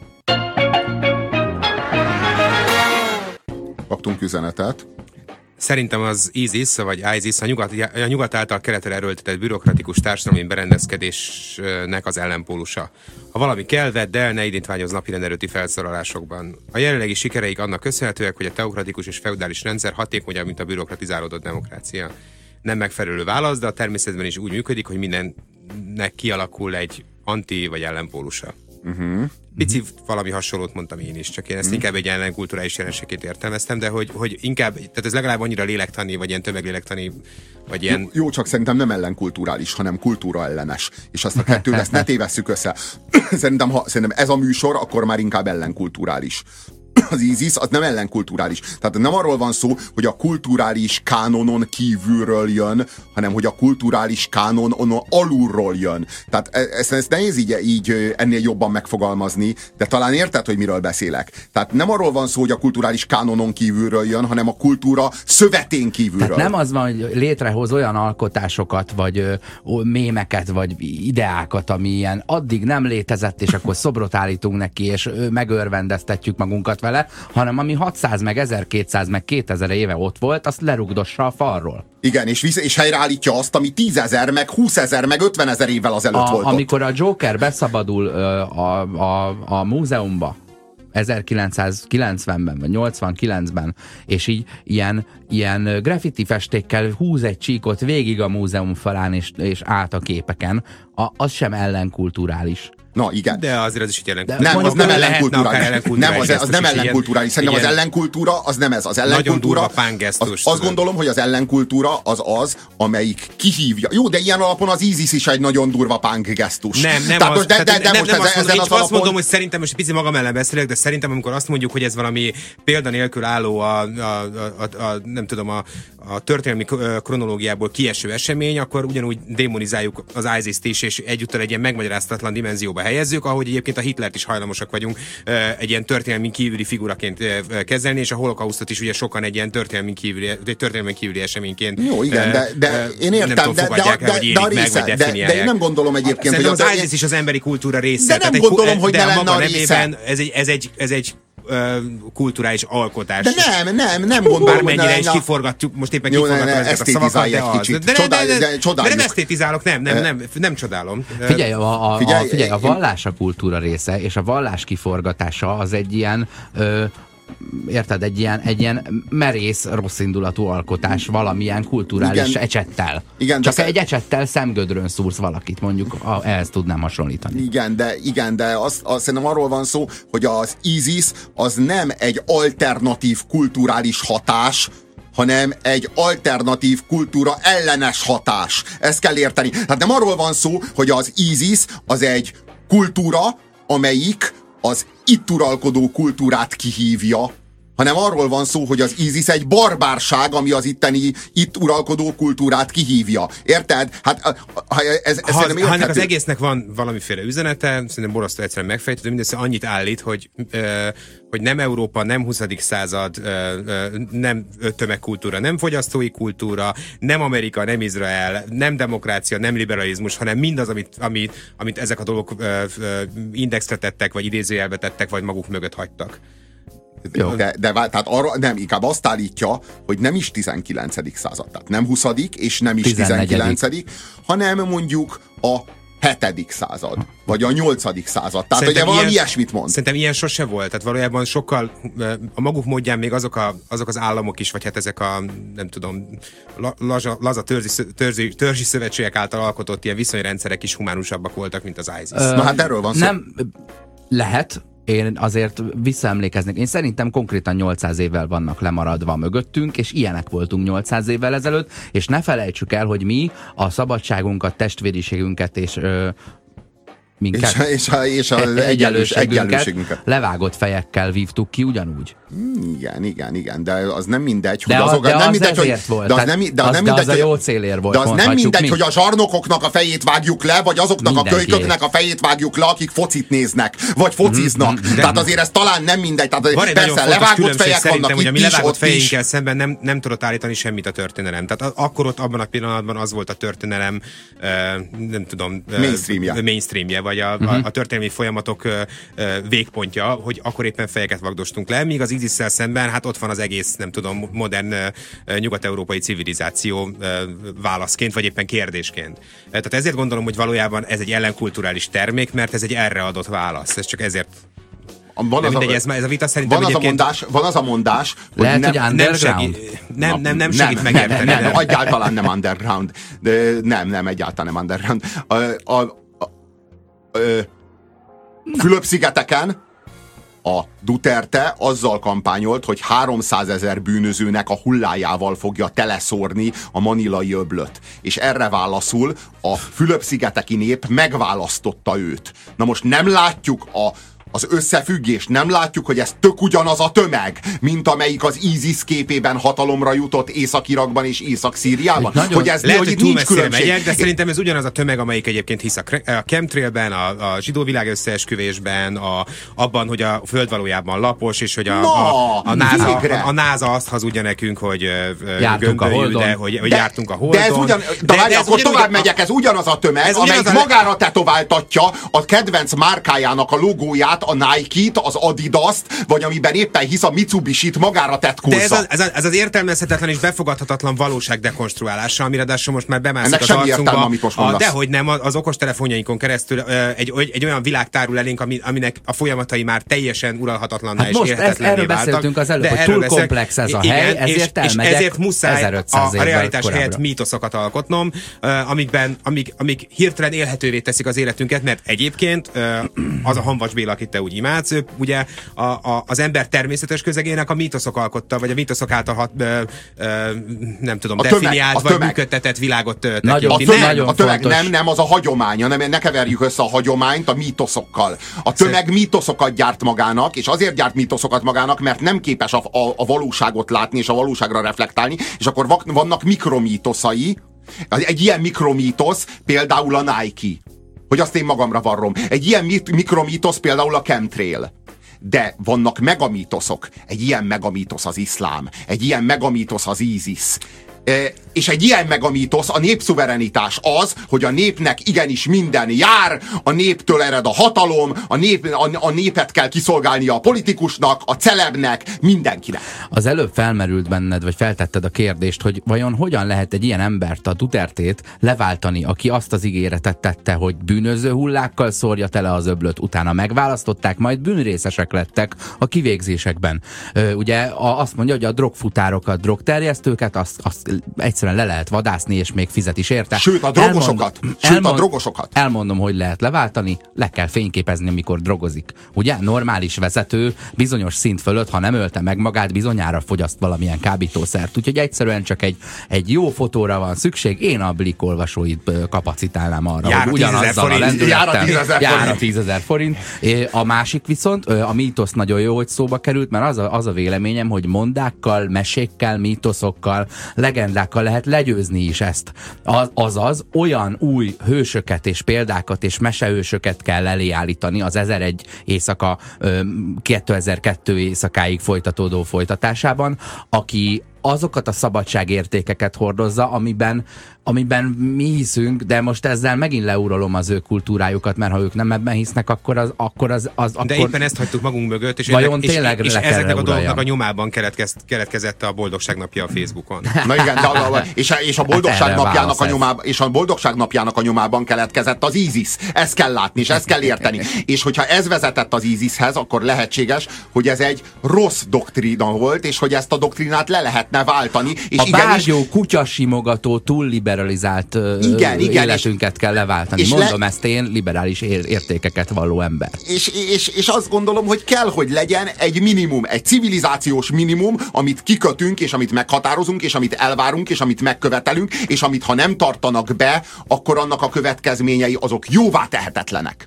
Kaptunk üzenetet. Szerintem az ISIS, vagy ISIS a nyugat által keletre erőltetett bürokratikus társadalmi berendezkedésnek az ellenpólusa. Ha valami kell, vedd el, ne indítványoz napirend előtti felszólalásokban. A jelenlegi sikereik annak köszönhetőek, hogy a teokratikus és feudális rendszer hatékonyabb, mint a bürokratizálódott demokrácia. Nem megfelelő válasz, de a természetben is úgy működik, hogy mindennek kialakul egy anti- vagy ellenpólusa. Pici valami hasonlót mondtam én is, csak én ezt inkább egy ellenkulturális jelenségét értelmeztem, de hogy inkább, tehát ez legalább annyira lélektani, vagy ilyen tömeglélektani, vagy ilyen... Jó, csak szerintem nem ellenkulturális, hanem kultúra ellenes. És azt a kettőt, ezt ne tévesszük össze. Szerintem ez a műsor, akkor már inkább ellenkulturális. Az ISIS az nem ellenkulturális. Tehát nem arról van szó, hogy a kulturális kánonon kívülről jön, hanem hogy a kulturális kánonon alulról jön. Tehát ezt nehéz így ennél jobban megfogalmazni, de talán érted, hogy miről beszélek. Tehát nem arról van szó, hogy a kulturális kánonon kívülről jön, hanem a kultúra szövetén kívülről. Tehát nem az van, hogy létrehoz olyan alkotásokat, vagy mémeket, vagy ideákat, ami ilyen addig nem létezett, és akkor szobrot állítunk neki, és megörvendeztetjük magunkat vele, hanem ami 600, meg 1200, meg 2000 éve ott volt, azt lerugdossa a falról. Igen, és helyreállítja azt, ami 10 000, meg 20 000, meg 50 000 évvel azelőtt volt amikor ott. A Joker beszabadul a múzeumba 1990-ben, vagy 89-ben, és így ilyen graffiti festékkel húz egy csíkot végig a múzeum falán, és át a képeken, az sem ellenkulturális. Na, igen. De azért az is egy ellenkulturális. Nem, az nem ellenkulturális. Nem, az nem ellenkulturális. Szerintem az ellenkultúra az nem ez. Az ellenkultúra... Nagyon durva pángesztus. Azt gondolom, hogy az ellenkultúra az, amelyik kihívja. Jó, de ilyen alapon az ISIS is egy nagyon durva pángesztus. Nem azt mondom, hogy szerintem, most pici magam ellen beszélek, de szerintem, amikor azt mondjuk, hogy ez valami példanélkül álló nem tudom, a történelmi kronológiából kieső esemény, akkor ugyanúgy démonizáljuk az ISIS-t is, és egyúttal egy ilyen megmagyaráztatlan dimenzióba helyezzük, ahogy egyébként a Hitlert is hajlamosak vagyunk egy ilyen történelmi kívüli figuraként kezelni, és a holokausztot is ugye sokan egy ilyen történelmi kívüli eseményként. Jó, igen, de én értem, de én nem gondolom egyébként, hogy az ISIS is az emberi kultúra része. De nem gondolom, hogy ne lenne a része. Ez egy kulturális alkotás. De nem gondolom. Bármennyire is kiforgatjuk, most éppen kiforgatom ezeket a szavakat, de az. De nem esztétizálok, nem csodálom. Figyelj, a vallás a kultúra része, és a vallás kiforgatása az egy ilyen érted, egy ilyen merész, rosszindulatú alkotás valamilyen kulturális ecsettel. Igen, csak egy ecsettel szemgödrön szúrsz valakit, mondjuk ehhez tudnám hasonlítani. Igen, de azt szerintem arról van szó, hogy az ISIS az nem egy alternatív kulturális hatás, hanem egy alternatív kultúra ellenes hatás. Ezt kell érteni. Tehát nem arról van szó, hogy az ISIS az egy kultúra, amelyik az itt uralkodó kultúrát kihívja, hanem arról van szó, hogy az ISIS egy barbárság, ami az itt uralkodó kultúrát kihívja. Érted? Hát ha ennek az egésznek van valamiféle üzenete, szerintem Borosztó egyszerűen megfejthető, mindössze annyit állít, hogy nem Európa, nem 20. század, nem tömegkultúra, nem fogyasztói kultúra, nem Amerika, nem Izrael, nem demokrácia, nem liberalizmus, hanem mindaz, amit ezek a dolgok indexre tettek, vagy idézőjelbe tettek, vagy maguk mögött hagytak. De tehát arra nem, inkább azt állítja, hogy nem is 19. század, tehát nem 20. és nem is 19. hanem mondjuk a 7. század, vagy a 8. század. Tehát ugye valami ilyesmit mond. Szerintem ilyen sose volt. Tehát valójában sokkal a maguk módján még azok az államok is, vagy hát ezek a, nem tudom, laza törzsi szövetségek által alkotott ilyen viszonyrendszerek is humánusabbak voltak, mint az ISIS. Na hát erről van szó. Nem lehet. Én azért visszaemlékeznék. Én szerintem konkrétan 800 évvel vannak lemaradva mögöttünk, és ilyenek voltunk 800 évvel ezelőtt, és ne felejtsük el, hogy mi a szabadságunkat, testvériségünket és minket, és az egyenlőségünket levágott fejekkel vívtuk ki ugyanúgy. Igen, de az nem mindegy, hogy az a jó célér volt. De az nem mindegy, hogy a zsarnokoknak a fejét vágjuk le, vagy azoknak a kölyköknek a fejét vágjuk le, akik focit néznek, vagy fociznak. Tehát azért ez talán nem mindegy. Tehát persze levágott fejek vannak itt is, mi levágott fejeinkkel szemben nem tudott állítani semmit a történelem. Tehát akkor ott abban a pillanatban az volt a történelem, nem tudom, mainstreamje, vagy a történelmi folyamatok végpontja, hogy akkor éppen fejeket vagdostunk le, míg az ISIS-szel szemben, hát ott van az egész, nem tudom, modern nyugat-európai civilizáció válaszként, vagy éppen kérdésként. Tehát ezért gondolom, hogy valójában ez egy ellenkulturális termék, mert ez egy erre adott válasz. Ez csak ezért ez a vita szerintem van az a mondás, hogy lehet, hogy underground. Nem segít megérteni. Nem, egyáltalán nem underground. Nem, egyáltalán nem underground. Fülöp-szigeteken a Duterte azzal kampányolt, hogy 300 000 bűnözőnek a hullájával fogja teleszórni a manilai öblöt. És erre válaszul a Fülöp-szigeteki nép megválasztotta őt. Na most nem látjuk az összefüggés, nem látjuk, hogy ez tök ugyanaz a tömeg, mint amelyik az ISIS képében hatalomra jutott Észak-Irakban és Észak-Szíriában. Hogy ez lehet, hogy túl messzire megyek, de szerintem ez ugyanaz a tömeg, amelyik egyébként hisz a chemtrailben, a zsidó világ összeesküvésben, abban, hogy a föld valójában lapos, és hogy a NASA azt hazudja nekünk, hogy gömbölyű, de hogy jártunk a Holdon. De akkor tovább megyek, ez ugyanaz a tömeg, amelyik magára tetováltatja a kedvenc márkájának a logóját, a Nike-t, az Adidas-t, vagy amiben éppen hisz a Mitsubishi-t magára tetkózza. De ez az értelmezhetetlen és befogadhatatlan valóság dekonstruálása, amire ráadásul most már bemászik az arcunkba. Dehogy nem, az okostelefonjainkon keresztül egy olyan világ tárul elénk, aminek a folyamatai már teljesen uralhatatlanná és érhetetlenné erről váltak. Beszéltünk az előbb, hogy túl komplex ez a hely, ezért elmegyek, és ezért muszáj a realitás helyett mítoszokat alkotnom, amik hirtelen élhetővé teszik az életünket, mert egyébként az a Hamvas Béla, akit te úgy imádsz, ugye az ember természetes közegének a mítoszok alkotta, vagy a mítoszok által nem tudom, definiált, vagy működtetett világot tekinti. A tömeg nem, az a hagyománya, ne keverjük össze a hagyományt a mítoszokkal. A tömeg mítoszokat gyárt magának, és azért gyárt mítoszokat magának, mert nem képes a valóságot látni, és a valóságra reflektálni, és akkor vannak mikromítoszai. Egy ilyen mikromítosz például a Nike, hogy azt én magamra varrom. Egy ilyen mikromítosz például a chemtrail. De vannak megamítoszok. Egy ilyen megamítosz az iszlám. Egy ilyen megamítosz az ISIS. És egy ilyen megamítosz, a népszuverenitás az, hogy a népnek igenis minden jár, a néptől ered a hatalom, a népet kell kiszolgálnia a politikusnak, a celebnek, mindenkinek. Az előbb felmerült benned, vagy feltetted a kérdést, hogy vajon hogyan lehet egy ilyen embert, a Dutertét leváltani, aki azt az ígéretet tette, hogy bűnöző hullákkal szórja tele az öblöt, utána megválasztották, majd bűnrészesek lettek a kivégzésekben. Ugye azt mondja, hogy a drogfutárokat, drogterjesztőket, azt egyszerűen le lehet vadászni, és még fizet is érte. Sőt, a drogosokat. Elmondom, hogy lehet leváltani, le kell fényképezni, amikor drogozik. Ugye? Normális vezető bizonyos szint fölött, ha nem ölte meg magát, bizonyára fogyaszt valamilyen kábítószert. Úgyhogy egyszerűen csak egy jó fotóra van szükség. Én a Blik olvasóit kapacitálnám arra, hogy ugyanazzal a lendülettel jár a 10 000 forint. A másik viszont, a mítosz nagyon jó, hogy szóba került, mert az a véleményem, hogy mondákkal, mesékkel, mítoszokkal, legendákkal lehet legyőzni is ezt. Azaz olyan új hősöket és példákat és mesehősöket kell elé állítani az 1001 éjszaka 2002 éjszakáig folytatódó folytatásában, aki azokat a szabadságértékeket hordozza, amiben mi hiszünk, de most ezzel megint leuralom az ő kultúrájukat, mert ha ők nem ebben hisznek, akkor De éppen ezt hagytuk magunk mögött, és ezeknek a dolgoknak a nyomában keletkezett a Boldogság napja a Facebookon. Na igen, és a Boldogság napjának a nyomában keletkezett az ISIS. Ezt kell látni, és ezt kell érteni. És hogyha ez vezetett az ISIS-hez, akkor lehetséges, hogy ez egy rossz doktrína volt, és hogy ezt a doktrinát le lehetne váltani. És a bárgyó kutyasimogató túl liberalizált életünket kell leváltani. Mondom ezt én, liberális értékeket valló ember. És azt gondolom, hogy kell, hogy legyen egy minimum, egy civilizációs minimum, amit kikötünk, és amit meghatározunk, és amit elvárunk, és amit megkövetelünk, és amit ha nem tartanak be, akkor annak a következményei azok jóvá tehetetlenek.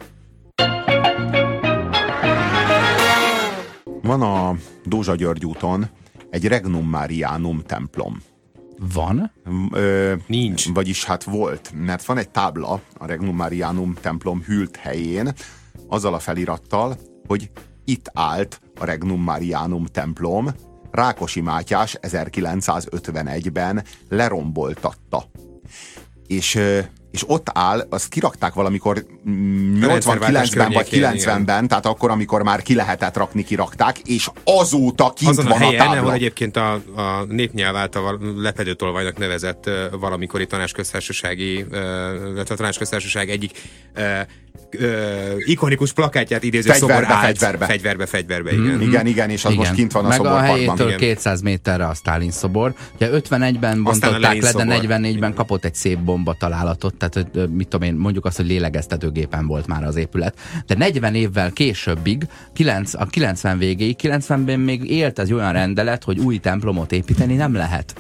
Van a Dózsa György úton egy Regnum Marianum templom. Van? Nincs. Vagyis hát volt, mert van egy tábla a Regnum Marianum templom hűlt helyén, azzal a felirattal, hogy itt állt a Regnum Marianum templom, Rákosi Mátyás 1951-ben leromboltatta. És ott áll, azt kirakták valamikor 89-ben vagy 90-ben, tehát akkor, amikor már ki lehetett rakni, kirakták, és azóta kint azon van a tábla. ahol egyébként a népnyelv által lepedőtolvajnak nevezett valamikori tanácsköztársasági, illetve a tanácsköztársaság egyik ikonikus plakátját idéző szobor állt. Fegyverbe, igen. Igen, és az most kint van a szoborparkban. Meg a helyétől 200 méterre a Sztálin szobor. Ugye 51-ben bontották le, de 44-ben kapott egy szép bomba találatot, tehát mit tudom én, mondjuk azt, hogy lélegeztetőgépen volt már az épület. De 40 évvel későbbig, a 90 végéig, 90-ben még élt ez olyan rendelet, hogy új templomot építeni nem lehet.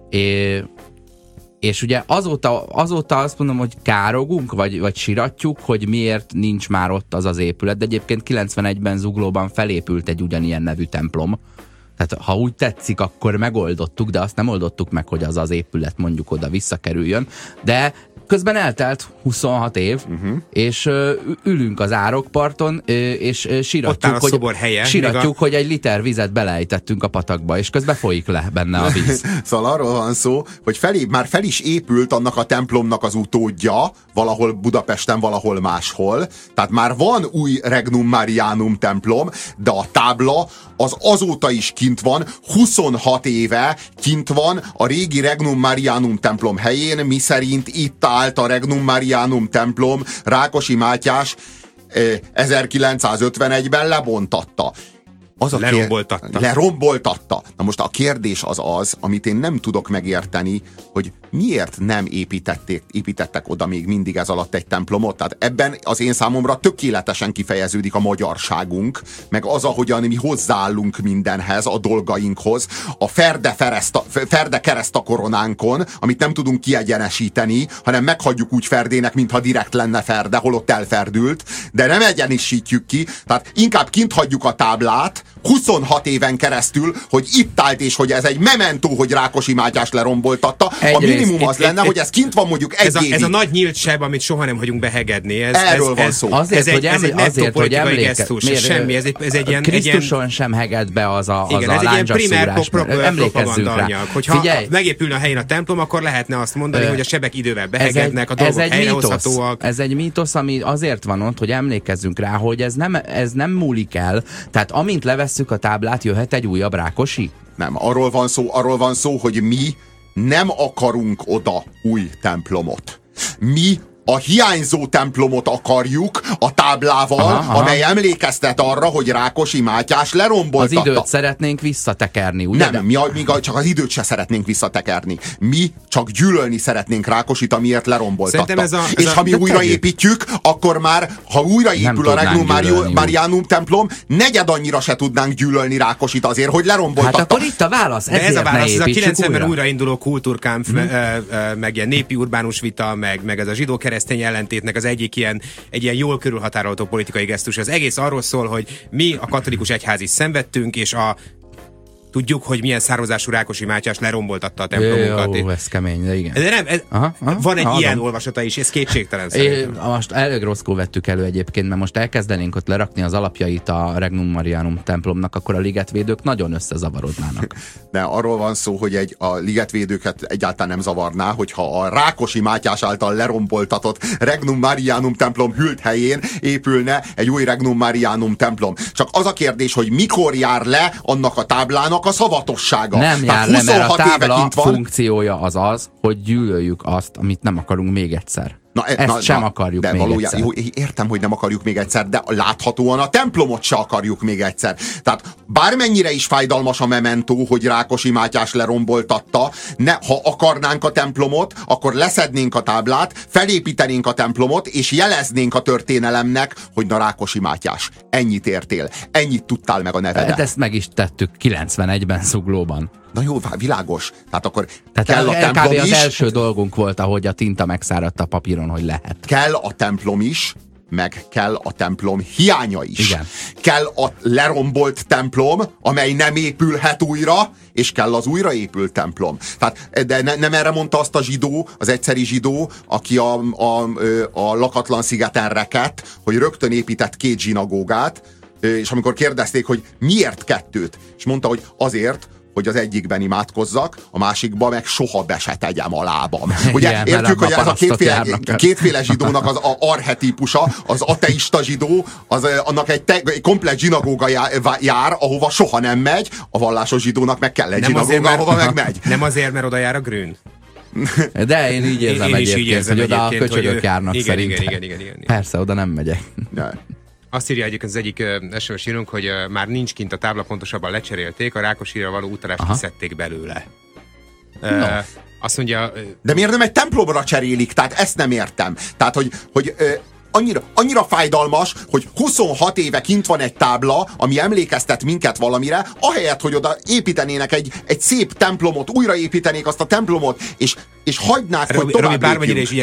És ugye azóta azt mondom, hogy károgunk, vagy siratjuk, hogy miért nincs már ott az épület. De egyébként 91-ben Zuglóban felépült egy ugyanilyen nevű templom. Tehát ha úgy tetszik, akkor megoldottuk, de azt nem oldottuk meg, hogy az épület mondjuk oda visszakerüljön. De közben eltelt 26 év, és ülünk az árokparton, és siratjuk, hogy egy liter vizet beleejtettünk a patakba, és közben folyik le benne a víz. Szóval arról van szó, hogy már fel is épült annak a templomnak az utódja, valahol Budapesten, valahol máshol. Tehát már van új Regnum Marianum templom, de a tábla az azóta is kint van, 26 éve kint van a régi Regnum Marianum templom helyén, miszerint itt állt a Regnum Marianum templom, Rákosi Mátyás 1951-ben lebontatta. Leromboltatta. Na most a kérdés az, amit én nem tudok megérteni, hogy miért nem építettek oda még mindig ez alatt egy templomot. Tehát ebben az én számomra tökéletesen kifejeződik a magyarságunk, meg az, ahogyan mi hozzáállunk mindenhez, a dolgainkhoz. A ferde kereszt a koronánkon, amit nem tudunk kiegyenesíteni, hanem meghagyjuk úgy ferdének, mintha direkt lenne ferde, holott elferdült, de nem egyenesítjük ki. Tehát inkább kint hagyjuk a táblát, 26 éven keresztül, hogy itt állt, és hogy ez egy mementó, hogy Rákosi Mátyás leromboltatta. A minimum az lenne, hogy ez kint van mondjuk egy évig. Ez a nagy nyílt seb, amit soha nem hagyunk behegedni. Erről van szó. Ez egy nettó politikai gesztus. Semmi, ez egy ilyen... Krisztuson sem heged be az a lándzsaszúrás. Emlékezzünk rá. Hogyha megépülne a helyén a templom, akkor lehetne azt mondani, hogy a sebek idővel behegednek, a dolgok helyrehozhatóak. Ez egy mítosz, ami azért van ott, hogy emlékezzünk rá, hogy ez nem múlik el. Tehát amint levesszük a táblát, jöhet egy újabb Rákosi? Nem, arról van szó, hogy mi nem akarunk oda új templomot. Mi a hiányzó templomot akarjuk a táblával, amely emlékeztet arra, hogy Rákosi Mátyás leromboltatta. Az időt szeretnénk visszatekerni, ugye? Nem, mi csak az időt se szeretnénk visszatekerni. Mi csak gyűlölni szeretnénk Rákosit, amiért leromboltatta. És ha mi újraépítjük, akkor már, ha újraépül a Regnum Marianum templom, negyed annyira se tudnánk gyűlölni Rákosit azért, hogy leromboltatta. Hát akkor itt a válasz. De ez a válasz, ez a 90-ben újrainduló kultúrkámp, meg ilyen népi urbánus vita, meg ez a zsidó keresztény ellentétnek az egyik egy ilyen jól körülhatárolható politikai gesztus. Az egész arról szól, hogy mi a katolikus egyház is szenvedtünk, és tudjuk, hogy milyen származású Rákosi Mátyás leromboltatta a templomunkat. Jó, ez kemény, de igen. De nem, van egy ilyen olvasata is, ez kétségtelen szerintem. Most elég rosszul vettük elő egyébként, mert most elkezdenénk ott lerakni az alapjait a Regnum Marianum templomnak, akkor a ligetvédők nagyon összezavarodnának. De arról van szó, hogy a ligetvédőket egyáltalán nem zavarná, hogyha a Rákosi Mátyás által leromboltatott Regnum Marianum templom hűlt helyén épülne egy új Regnum Marianum templom. Csak az a kérdés, hogy mikor jár le annak a táblának a szavatossága. Nem jár le, mert a tábla funkciója az, hogy gyűlöljük azt, amit nem akarunk még egyszer. Ezt sem akarjuk de még valójában, egyszer. Jó, értem, hogy nem akarjuk még egyszer, de láthatóan a templomot se akarjuk még egyszer. Tehát bármennyire is fájdalmas a mementó, hogy Rákosi Mátyás leromboltatta, ha akarnánk a templomot, akkor leszednénk a táblát, felépítenénk a templomot, és jeleznénk a történelemnek, hogy na Rákosi Mátyás, ennyit értél, ennyit tudtál meg a nevedet. Ezt meg is tettük 91-ben Zuglóban. Na jó, világos. Tehát akkor kell a templom is. Az első dolgunk volt, ahogy a tinta megszáradt a papíron, hogy lehet. Kell a templom is, meg kell a templom hiánya is. Igen. Kell a lerombolt templom, amely nem épülhet újra, és kell az újraépült templom. Tehát, de nem erre mondta azt a zsidó, az egyszeri zsidó, aki a lakatlan szigeten rekedt, hogy rögtön épített 2 zsinagógát, és amikor kérdezték, hogy miért 2, és mondta, hogy azért, hogy az egyikben imádkozzak, a másikban meg soha be se tegyem a lábam. Ugye igen, értjük, hogy ez a kétféle zsidónak az archetípusa, az ateista zsidó, annak egy komplet zsinagóga jár, ahova soha nem megy, a vallásos zsidónak meg kell egy zsinagóga, ahova meg megy. Nem azért, mert oda jár a Grün. De én így érzem egyébként, hogy oda a köcsögök járnak szerintem. Igen. Persze, oda nem megyek. Azt írja egyébként az egyik SMS írunk, hogy már nincs kint a tábla, pontosabban lecserélték, a Rákosira való utalást kiszedték belőle. Azt mondja... De miért nem egy templomra cserélik? Tehát ezt nem értem. Tehát, hogy annyira fájdalmas, hogy 26 éve kint van egy tábla, ami emlékeztet minket valamire, ahelyett, hogy oda építenének egy szép templomot, újraépítenék azt a templomot, és hagynák, hogy tovább bármennyire is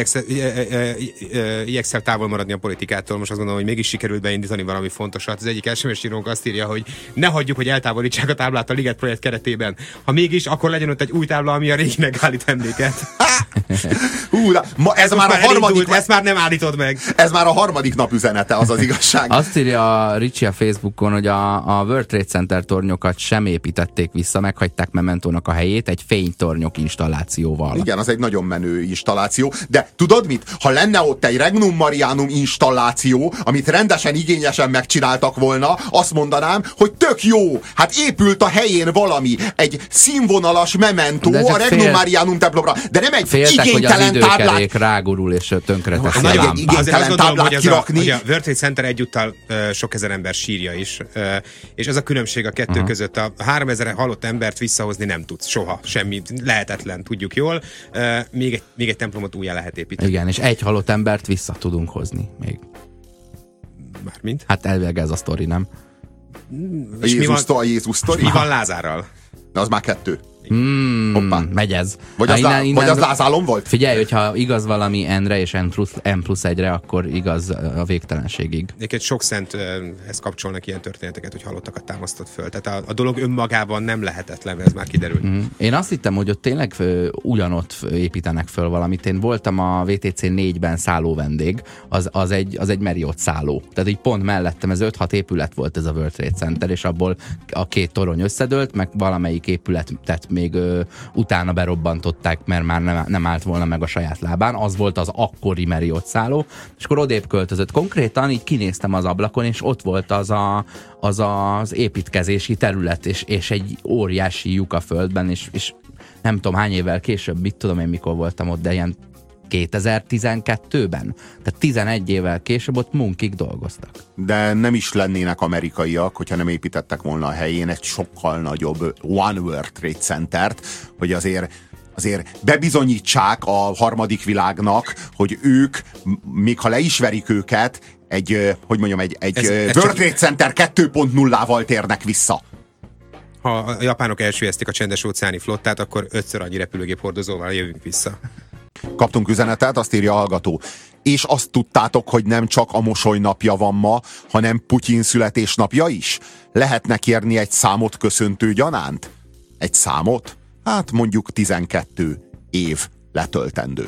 igyekszel távol maradni a politikától, most azt gondolom, hogy mégis sikerült beindítani valami fontosat. Az egyik SMS írónk azt írja, hogy ne hagyjuk, hogy eltávolítsák a táblát a Liget projekt keretében. Ha mégis, akkor legyen ott egy új tábla, ami a réginek állít emléket. Ez már a harmadik... Ezt már nem állítod meg. Ez már a harmadik nap üzenete, az az igazság. Azt írja a Ricsi a Facebookon, hogy a World Trade Center tornyokat sem építették vissza, meghagyták Mementónak a helyét egy fénytornyok installációval. Igen, az egy nagyon menő installáció, de tudod mit? Ha lenne ott egy Regnum Marianum installáció, amit rendesen, igényesen megcsináltak volna, azt mondanám, hogy tök jó, hát épült a helyén valami, egy színvonalas Mementó a Regnum Marianum templomra, de nem egy igénytelen táblát. Rágurul és tönkreteszi a lámpát. Azért azt gondolom, hogy a World Trade Center egyúttal sok ezer ember sírja is, és az a különbség a kettő között, a 3000 halott embert visszahozni nem tudsz soha, semmi, lehetetlen, tudjuk jól. Még egy templomot újjá lehet építeni. Igen, és egy halott embert vissza tudunk hozni még. Mármint? Hát elvileg ez a sztori, nem? A Jézus sztori? Mi van Lázárral? Az már 2. Megy ez. Vagy az lázálom volt? Figyelj, hogyha igaz valami N-re és N+1-re, akkor igaz a végtelenségig. Egyébként sok szenthez kapcsolnak ilyen történeteket, hogy halottakat támasztott föl. Tehát a dolog önmagában nem lehetetlen, ez már kiderült. Én azt hittem, hogy ott tényleg ugyanott építenek föl valamit. Én voltam a VTC 4-ben szálló vendég, az egy Marriott szálló. Tehát így pont mellettem, ez 5-6 épület volt ez a World Trade Center, és abból a 2 torony összedőlt, meg valamelyik épületet még utána berobbantották, mert már nem állt volna meg a saját lábán. Az volt az akkori Marriott szálló, és akkor odébb költözött. Konkrétan így kinéztem az ablakon, és ott volt az építkezési terület, és egy óriási lyuk a földben, és nem tudom hány évvel később, mit tudom én mikor voltam ott, de ilyen 2012-ben. Tehát 11 évvel később ott munkik dolgoztak. De nem is lennének amerikaiak, hogyha nem építettek volna a helyén egy sokkal nagyobb One World Trade Centert, hogy azért bebizonyítsák a harmadik világnak, hogy ők, még ha le is verik őket, egy World Trade Center 2.0-val térnek vissza. Ha a japánok elsüllyesztik a csendes-óceáni flottát, akkor 5-ször annyi repülőgép hordozóval jövünk vissza. Kaptunk üzenetet, azt írja a hallgató. És azt tudtátok, hogy nem csak a mosoly napja van ma, hanem Putyin születésnapja is? Lehetne kérni egy számot köszöntő gyanánt? Egy számot? Hát mondjuk 12 év letöltendő.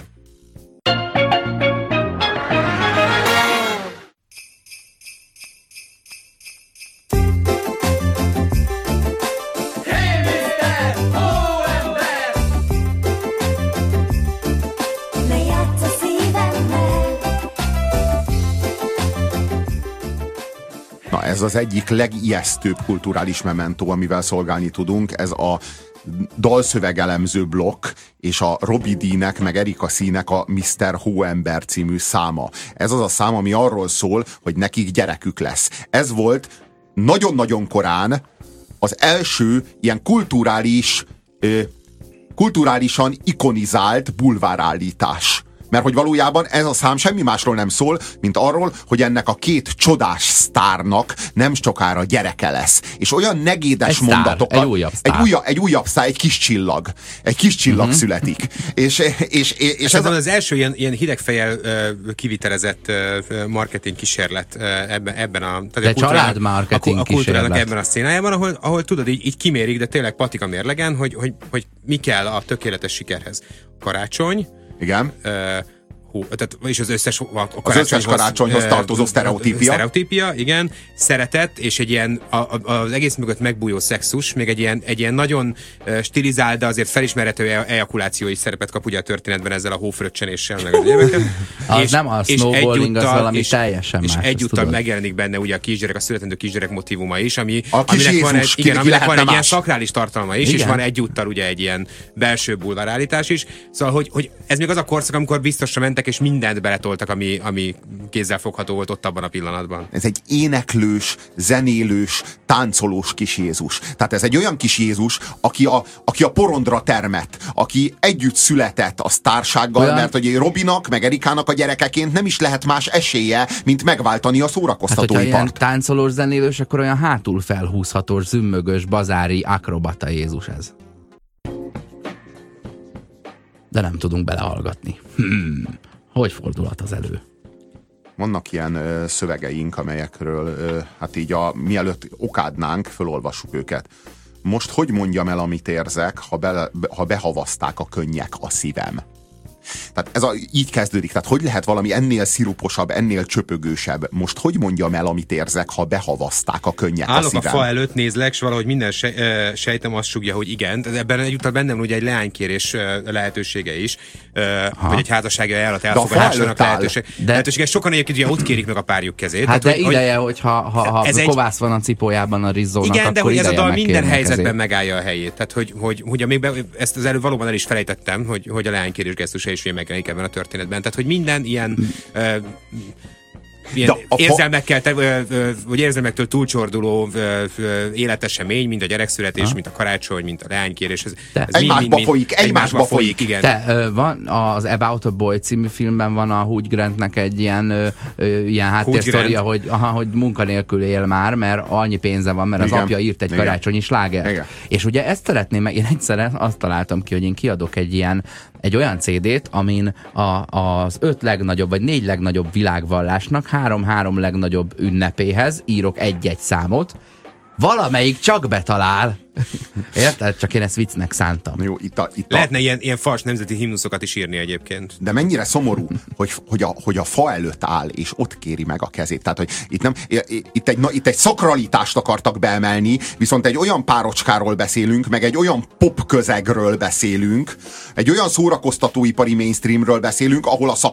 Ez az egyik legijesztőbb kulturális mementó, amivel szolgálni tudunk, ez a dalszövegelemző blokk, és a Robbie D-nek, meg Erika C-nek a Mr. Hóember című száma. Ez az a szám, ami arról szól, hogy nekik gyerekük lesz. Ez volt nagyon-nagyon korán az első ilyen kulturálisan ikonizált bulvárállítás. Mert hogy valójában ez a szám semmi másról nem szól, mint arról, hogy ennek a 2 csodás sztárnak nem sokára gyereke lesz. És olyan negédes mondatokat... Egy újabb sztár, egy kis csillag. Egy kis csillag születik. És ez az első ilyen hidegfejjel kivitelezett marketing kísérlet ebben a... De családmarketing kísérlet. Ebben a szcénájában, ahol tudod, így kimérik, de tényleg patika mérlegen, hogy mi kell a tökéletes sikerhez. Karácsony, igen. És az összes karácsonyhoz tartozó sztereotípia, igen. Szeretet, és egy ilyen az egész mögött megbújó szexus, még egy ilyen nagyon stilizált, de azért felismerhető ejakuláció is szerepet kap ugye a történetben ezzel a hófröccsenéssel, meg az évekkel. Az nem a snowballing, az valami teljesen más. És egyúttal megjelenik benne ugye a kisgyerek, a születendő kisgyerek motivuma is, aminek van egy ilyen szakrális tartalma is, és van egyúttal ugye egy ilyen belső bulvárállítás is. Szóval, hogy ez még az a korszak, amikor biztosra mentek, és mindent beletoltak, ami kézzelfogható volt ott abban a pillanatban. Ez egy éneklős, zenélős, táncolós kis Jézus. Tehát ez egy olyan kis Jézus, aki a porondra termett, aki együtt született a sztársággal, mert hogy Robinak, meg Erikának a gyerekeként nem is lehet más esélye, mint megváltani a szórakoztatóipart. Hát, hogyha ilyen táncolós, zenélős, akkor olyan hátul felhúzhatós, zümmögös, bazári, akrobata Jézus ez. De nem tudunk belehallgatni. Hogy fordulhat az elő? Vannak ilyen szövegeink, amelyekről hát így mielőtt okádnánk, fölolvassuk őket. Most hogy mondjam el, amit érzek, ha behavazták a könnyek a szívem? Tehát így kezdődik. Tehát hogy lehet valami ennél sziruposabb, ennél csöpögősebb? Most hogy mondjam el, amit érzek, ha behavazták a könnyek a szívem? Állok a fa előtt, nézlek, és valahogy minden sejtem azt sugja, hogy igen. Ebben egyúttal bennem ugye egy leánykérés lehetősége is, vagy egy házassági ajánlat elfogadásának lehetősége. Sokan egyébként ugye ott kérik meg a párjuk kezét. Hát tehát, de ideje, hogyha kovász van a cipójában a Rizzónak, igen, de hogy ez a dal minden helyzetben megállja a helyét. Tehát, hogy még ezt az előbb valóban el is felejtettem, hogy a leánykérés gesztusa is megjelenik ebben a történetben. Tehát, hogy minden ilyen ilyen érzelmekkel, vagy érzelmektől túlcsorduló életesemény, mint a gyerekszületés, mint a karácsony, mint a leánykérés. Egymásba folyik, igen. Van az About a Boy című filmben van a Hugh Grantnek egy ilyen háttérsztoria, hogy munkanélkül él már, mert annyi pénze van, mert az apja írt egy karácsonyi slágert. És ugye ezt szeretném, én egyszer azt találtam ki, hogy én kiadok egy olyan CD-t, amin az 5 legnagyobb, vagy 4 legnagyobb világvallásnak 3 legnagyobb ünnepéhez írok egy-egy számot, valamelyik csak betalál. Érted? Csak én ezt viccnek szántam. Jó, lehetne ilyen fals nemzeti himnuszokat is írni egyébként. De mennyire szomorú, hogy a fa előtt áll, és ott kéri meg a kezét. Tehát, hogy itt egy szakralitást akartak beemelni, viszont egy olyan párocskáról beszélünk, meg egy olyan pop közegről beszélünk, egy olyan szórakoztatóipari mainstreamről beszélünk, ahol a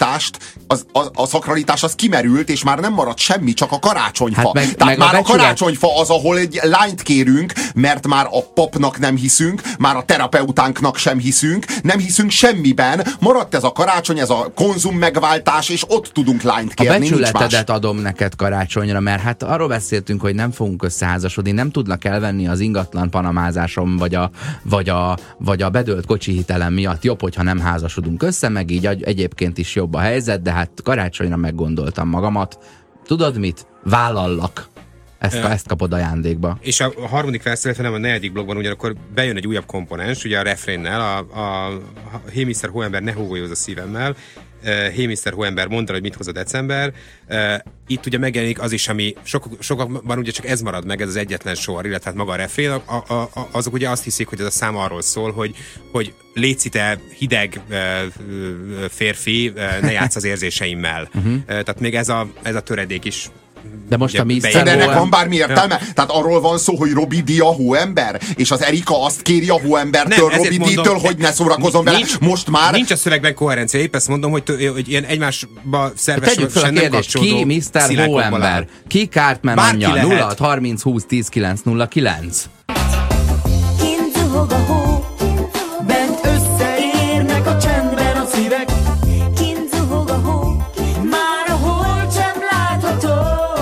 szakralitás az kimerült, és már nem maradt semmi, csak a karácsonyfa. Tehát már a karácsonyfa az, ahol egy lányt kérünk, mert már a papnak nem hiszünk, már a terapeutánknak sem hiszünk, nem hiszünk semmiben, maradt ez a karácsony, ez a konzum megváltás, és ott tudunk lányt kérni. A becsületedet adom neked karácsonyra, mert hát arról beszéltünk, hogy nem fogunk összeházasodni, nem tudnak elvenni az ingatlan panamázásom, vagy a bedőlt kocsi hitelem miatt jobb, hogyha nem házasodunk össze, meg így egyébként is jobb a helyzet, de hát karácsonyra meggondoltam magamat. Tudod mit? Vállallak. Ezt kapod ajándékba. És a harmadik vers, illetve nem a negyedik blogban ugyanakkor bejön egy újabb komponens, ugye a refrénnel, a Hey Mr. Hóember, ne hógolyózz a szívemmel, Hey Mr. Hóember, mondd el, hogy mit hoz a december. Itt ugye megjelenik az is, ami sokakban ugye csak ez marad meg, ez az egyetlen sor, illetve hát maga a refrén, azok ugye azt hiszik, hogy ez a szám arról szól, hogy léci te hideg férfi, ne játsz az érzéseimmel. Tehát még ez a töredék is. De most a Mr. Ennek van bármi értelme? Tehát arról van szó, hogy Robi D. a hóember? És az Erika azt kéri a hóembertől, Robi D-től, hogy ne szórakozom vele. Most már... Nincs a szövegben koherencia. Épp ezt mondom, hogy ilyen egymásba szervesen nem kapcsolódó. Ki Mr. Hóember? Ki Cartman anyja? 0 30 20 10 9 0 9. Kint zuhog a hó, bent összeérnek a csendben a szívek. Kint zuhog a hó, már a hold sem látható.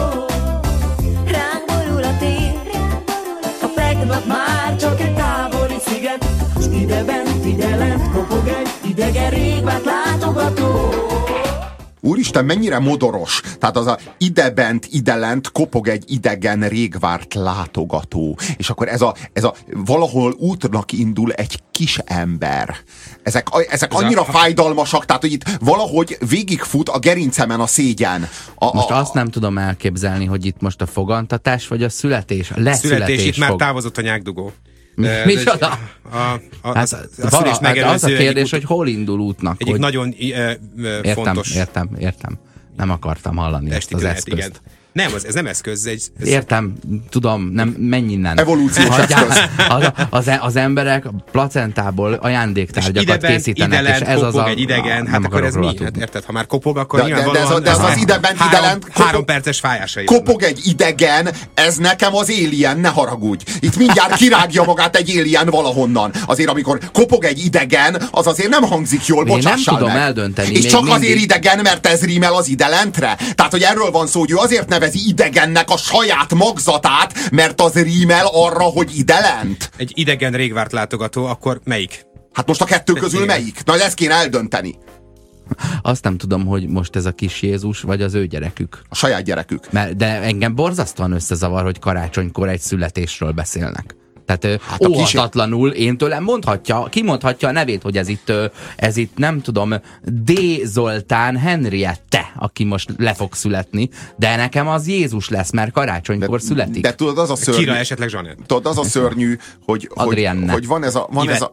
Ránk borul a tér, a tegnap már csak egy távoli sziget. Ide bent, ide lent kopog egy idegen régvárt látogató. Úristen, mennyire modoros. Tehát az a ide-bent, ide-lent kopog egy idegen régvárt látogató. És akkor ez a valahol útnak indul egy kis ember. Ezek annyira fájdalmasak, tehát hogy itt valahogy végigfut a gerincemen a szégyen. Most azt nem tudom elképzelni, hogy itt most a fogantatás vagy a születés, a leszületés. Itt már távozott a nyákdugó. Micsoda? Az a kérdés, hogy hol indul útnak. Egyik nagyon fontos. Értem. Nem akartam hallani ezt az eszközt. Igen. Nem, ez nem eszköz. Értem, tudom, nem, menj innen. Evolúciós eszköz. Az emberek placentából ajándéktárgyakat készítenek, és ez az egy idegen, hát akkor ez mi? Hát érted, ha már kopog, akkor nyilvánvalóan... De ez az ide-bent, ide-lent... 3 perces fájásai. Kopog egy idegen, ez nekem az Alien, ne haragudj. Itt mindjárt kirágja magát egy Alien valahonnan. Azért, amikor kopog egy idegen, az azért nem hangzik jól, bocsássál meg. Én nem tudom eldönteni. És csak azért idegen, mert ez rímel az ide-lentre. Tehát, hogy erről van szó, hogy ő azért nevezi idegennek a saját magzatát, mert az rímel arra, hogy ide-lent. Egy idegen régvárt látogató, akkor melyik? Hát most a kettő közül melyik? Na, ezt kéne eldönteni. Azt nem tudom, hogy most ez a kis Jézus, vagy az ő gyerekük. A saját gyerekük. De engem borzasztóan összezavar, hogy karácsonykor egy születésről beszélnek. Tehát óhatatlanul én tőlem kimondhatja a nevét, hogy ez itt nem tudom, D. Zoltán Henriette, aki most le fog születni, de nekem az Jézus lesz, mert karácsonykor születik. De tudod, az a szörnyű... Kira esetleg Zsanett. Tudod, az a szörnyű, hogy van ez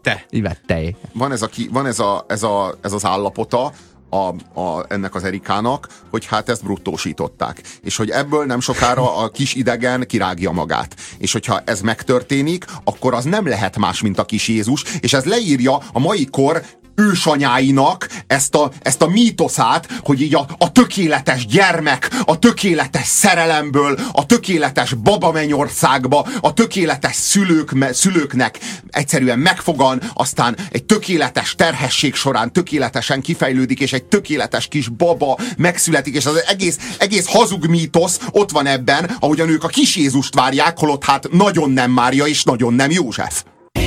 az állapota, ennek az Erikának, hogy hát ezt bruttósították. És hogy ebből nem sokára a kis idegen kirágja magát. És hogyha ez megtörténik, akkor az nem lehet más, mint a kis Jézus, és ez leírja a mai kor ősanyáinak ezt a mítoszát, hogy így a tökéletes gyermek, a tökéletes szerelemből, a tökéletes babamennyországba, a tökéletes szülőknek egyszerűen megfogan, aztán egy tökéletes terhesség során tökéletesen kifejlődik, és egy tökéletes kis baba megszületik, és az egész hazug mítosz ott van ebben, ahogy a nők a kis Jézust várják, holott hát nagyon nem Mária és nagyon nem József.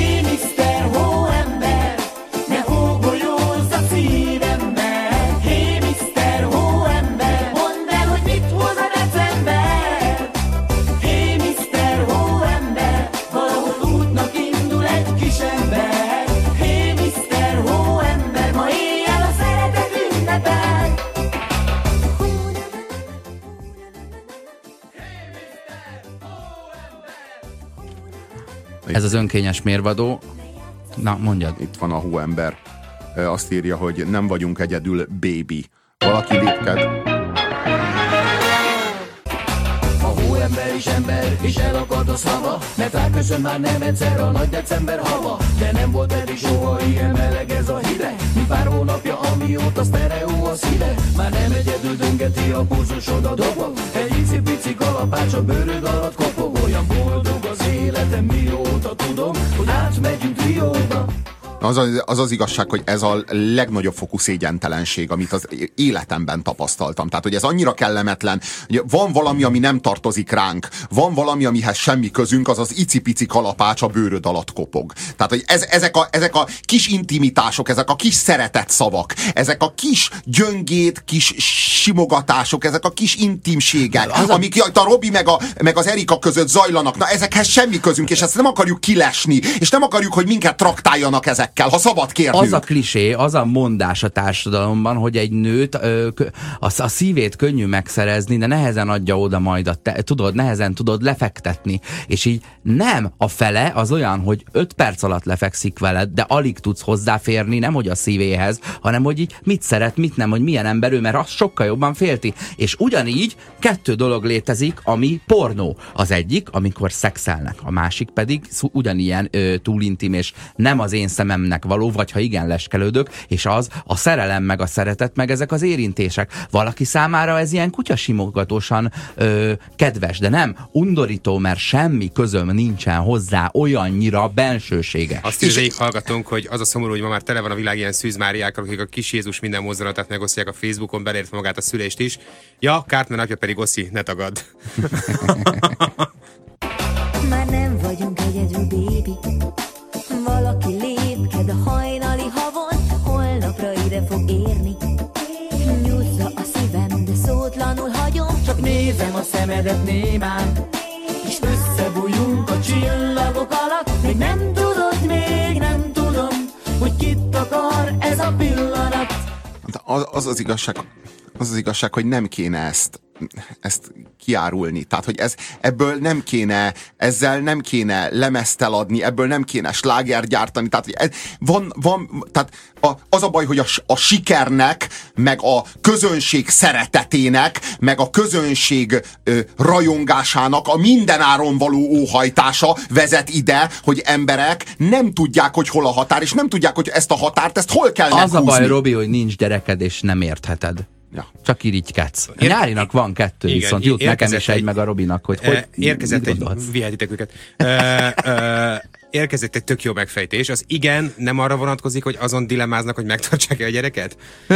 Ez az önkényes mérvadó. Na, mondjad. Itt van a hóember. Azt írja, hogy nem vagyunk egyedül, baby. Valaki lépked. A hóember is ember, és elakad a szava, mert ráköszön már nem egyszer a nagy december hava. De nem volt eddig soha ilyen meleg ez a hideg, mi pár hónapja, amióta sztereó a szíve. Már nem egyedül döngeti a pulzusod a dobog, egy icipici kalapács a bőröd alatt kopog. Olyan boldog az életem, mióta tudom, hogy átmegyünk Rióba. Az igazság, hogy ez a legnagyobb fokú szégyentelenség, amit az életemben tapasztaltam. Tehát, hogy ez annyira kellemetlen, hogy van valami, ami nem tartozik ránk, van valami, amihez semmi közünk, az az icipici kalapács a bőröd alatt kopog. Tehát, hogy ezek a kis intimitások, ezek a kis szeretett szavak, ezek a kis gyöngét, kis simogatások, ezek a kis intimségek, amik a Robi meg az Erika között zajlanak, na ezekhez semmi közünk, és ezt nem akarjuk kilesni, és nem akarjuk, hogy minket traktáljanak ezekkel, ha szabad kérnünk. Az a klisé, az a mondás a társadalomban, hogy egy nőt a szívét könnyű megszerezni, de nehezen adja oda majd, nehezen tudod lefektetni. És így nem, a fele az olyan, hogy 5 perc alatt lefekszik veled, de alig tudsz hozzáférni, nem hogy a szívéhez, hanem hogy így mit szeret, mit nem, hogy milyen ember ő, mert azt sokkal jobban félti. És ugyanígy 2 dolog létezik, ami pornó. Az egyik, amikor szexelnek, a másik pedig ugyanilyen túl intim, és nem az én szememnek való, vagy ha igen, leskelődök, és az a szerelem, meg a szeretet, meg ezek az érintések. Valaki számára ez ilyen kutyasimogatósan kedves, de nem undorító, mert semmi közöm nincsen hozzá olyannyira bensőséges. Azt is végig hallgatunk, hogy az a szomorú, hogy ma már tele van a világ ilyen szűzmáriákkal, akik a kis Jézus minden mozdulatát megosztják a Facebookon, beleértve magát a szülést is. Ja, Cartman apja pedig Oszi, ne tagadd. Már nem vagyunk egyedül, baby. Valaki lépked a hajnali havon, holnapra ide fog érni. Nyújtza a szívem, de szótlanul hagyom, csak nézem a szemedet némán, és összebújunk a csillagok alatt. Még nem tudod, még nem tudom, hogy kit akar ez a pillanat. Az igazság, hogy nem kéne ezt kiárulni. Tehát, hogy ezzel nem kéne lemezt eladni, ebből nem kéne slágert gyártani. Tehát, hogy az a baj, hogy a sikernek, meg a közönség szeretetének, meg a közönség rajongásának a mindenáron való óhajtása vezet ide, hogy emberek nem tudják, hogy hol a határ, és nem tudják, hogy ezt a határt, ezt hol kell meghúzni. Az a baj, Robi, hogy nincs gyereked, és nem értheted. Ja. Csak irigykedsz. A Nyárinak van 2, igen, viszont jut nekem is egy, meg a Robinak, hogy érkezett egy, vihetitek őket. Érkezett egy tök jó megfejtés. Az igen nem arra vonatkozik, hogy azon dilemmáznak, hogy megtartsák-e a gyereket?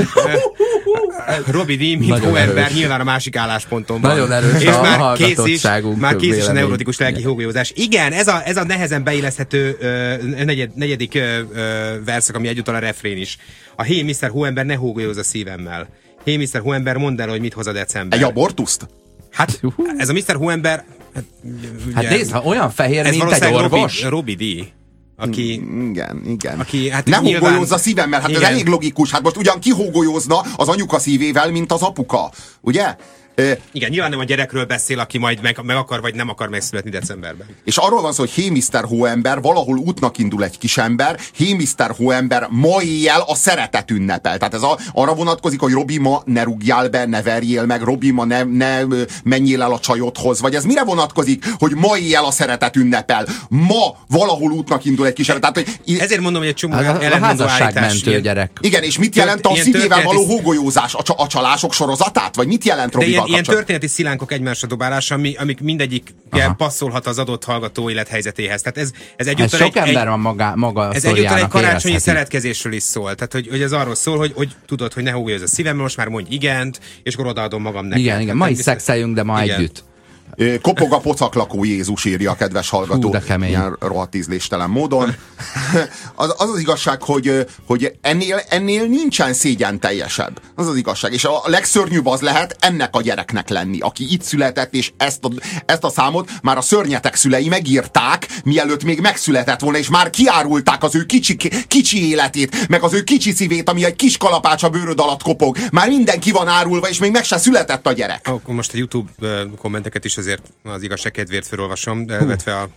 Robi D, mint hóember, nyilván a másik állásponton van. Nagyon erős és a hallgatottságunk. Már kész is a neurotikus lelki hógolyózás. Igen, ez a nehezen beilleszthető negyedik verszak, ami egyúttal a refrén is. A hé, Mr. Hóember, ne hógolyózz a szívemmel. Hé, Mr. Hóember, mondd el, hogy mit hoz a december. Egy abortuszt? Hát, ez a Mr. Hóember... Hát nézd, ha olyan fehér, mint egy orvos. Robi D. Aki... Igen. Aki, hát ne nyilván... hógolyózz a szívemmel, hát igen. Ez elég logikus. Hát most ugyan ki hógolyózna az anyuka szívével, mint az apuka, ugye? Igen, nyilván nem a gyerekről beszél, aki majd meg akar vagy nem akar megszületni decemberben. És arról van szó, hogy hé, Mr. Hóember, valahol útnak indul egy kisember, hé, Mr. Hóember, ma éjjel a szeretet ünnepel. Tehát ez arra vonatkozik, hogy Robi, ma ne rúgjál be, ne verjél meg, Robi, ma ne menjél el a csajodhoz. Vagy ez mire vonatkozik, hogy ma éjjel a szeretet ünnepel? Ma valahol útnak indul egy kisember. Tehát, hogy ezért mondom, hogy egy csomó házasságmentő gyerek. Igen, és mit jelent a szívével való hógolyózás? A csalások sorozatát? Vagy mit jelent Robival? Ilyen történeti szilánkok egymásra dobálása, amik mindegyik passzolhat az adott hallgató élethelyzetéhez. Tehát ez egyúttal sok ember van maga ez egyúttal egy karácsonyi szeretkezésről is szól. Tehát, hogy ez arról szól, hogy tudod, hogy ne hógolj a szívem, most már mondj igent, és akkor odaadom magam neked. Igen, ma is szexeljünk, de ma együtt. Kopog a pocaklakó Jézus, írja a kedves hallgató. Ilyen rohadt ízléstelen módon. Az igazság, hogy ennél nincsen szégyen teljesebb. Az az igazság. És a legszörnyűbb az lehet ennek a gyereknek lenni, aki itt született, és ezt a számot már a szörnyetek szülei megírták, mielőtt még megszületett volna, és már kiárulták az ő kicsi életét, meg az ő kicsi szívét, ami egy kis kalapács a bőröd alatt kopog. Már mindenki van árulva, és még meg se született a gyerek. Most a YouTube kommenteket is azért az igazság kedvéért felolvasom, vetve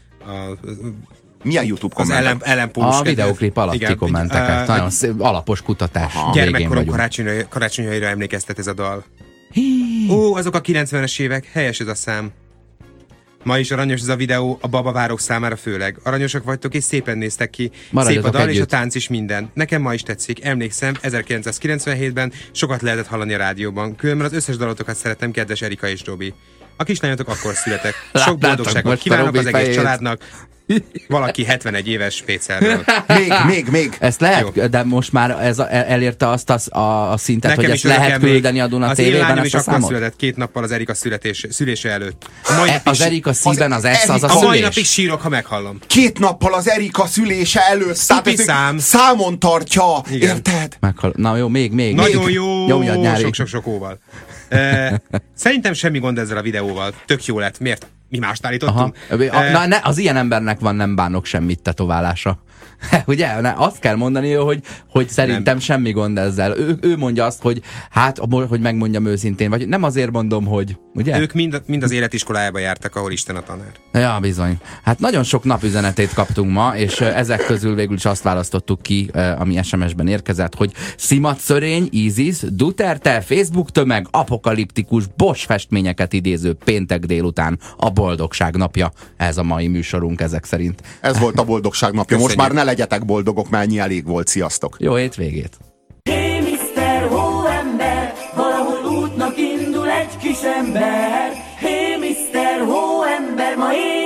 milyen YouTube kommentek? A videóklip alatti kommenteket. Nagyon alapos kutatás. Gyermekkorom karácsonyaira emlékeztet ez a dal. Azok a 90-es évek, helyes ez a szám. Ma is aranyos ez a videó, a babavárók számára főleg. Aranyosak vagytok és szépen néztek ki. Szép a dal együtt. És a tánc is minden. Nekem ma is tetszik. Emlékszem, 1997-ben sokat lehetett hallani a rádióban. Különben az összes dalotokat szeretem, kedves Erika és Robi. A kislányotok akkor születek. Sok boldogságot kívánok az egész családnak. Valaki 71 éves Pécelről. Még. Ezt lehet, jó. De most már ez elérte azt a szintet, nekem hogy ezt lehet küldeni a Duna TV-ben, ezt a számot? Az született 2 nappal az Erika szülése előtt. Az Erika szíven az S az a szülés? A mai napig sírok, ha meghallom. 2 nappal az Erika szülése előtt. Szám. Számon tartja. Igen. Érted? Na jó, még. Nagyon jó. Sok óval. Szerintem semmi gond ezzel a videóval. Tök jó lett. Miért? Mi mást állítottunk? Az ilyen embernek van nem bánok semmit tetoválása. Ugye? Azt kell mondani, hogy szerintem nem. Semmi gond ezzel. Ő mondja azt, hogy hogy megmondjam őszintén, vagy nem azért mondom, hogy... Ugye? Ők mind az életiskolájába jártak, ahol Isten a tanár. Ja, bizony. Hát nagyon sok napüzenetét kaptunk ma, és ezek közül végül is azt választottuk ki, ami SMS-ben érkezett, hogy Szimatszörény, ISIS, Duterte, Facebook tömeg, apokaliptikus, Bosch festményeket idéző péntek délután a boldogság napja. Ez a mai műsorunk ezek szerint. Ez volt a boldogság napja. Most már ne legyetek boldogok, mert ennyi elég volt. Sziasztok! Jó hétvégét! Hé, Mr. Hóember, valahol útnak indul egy kis ember. Hé, Mr. Hóember, ma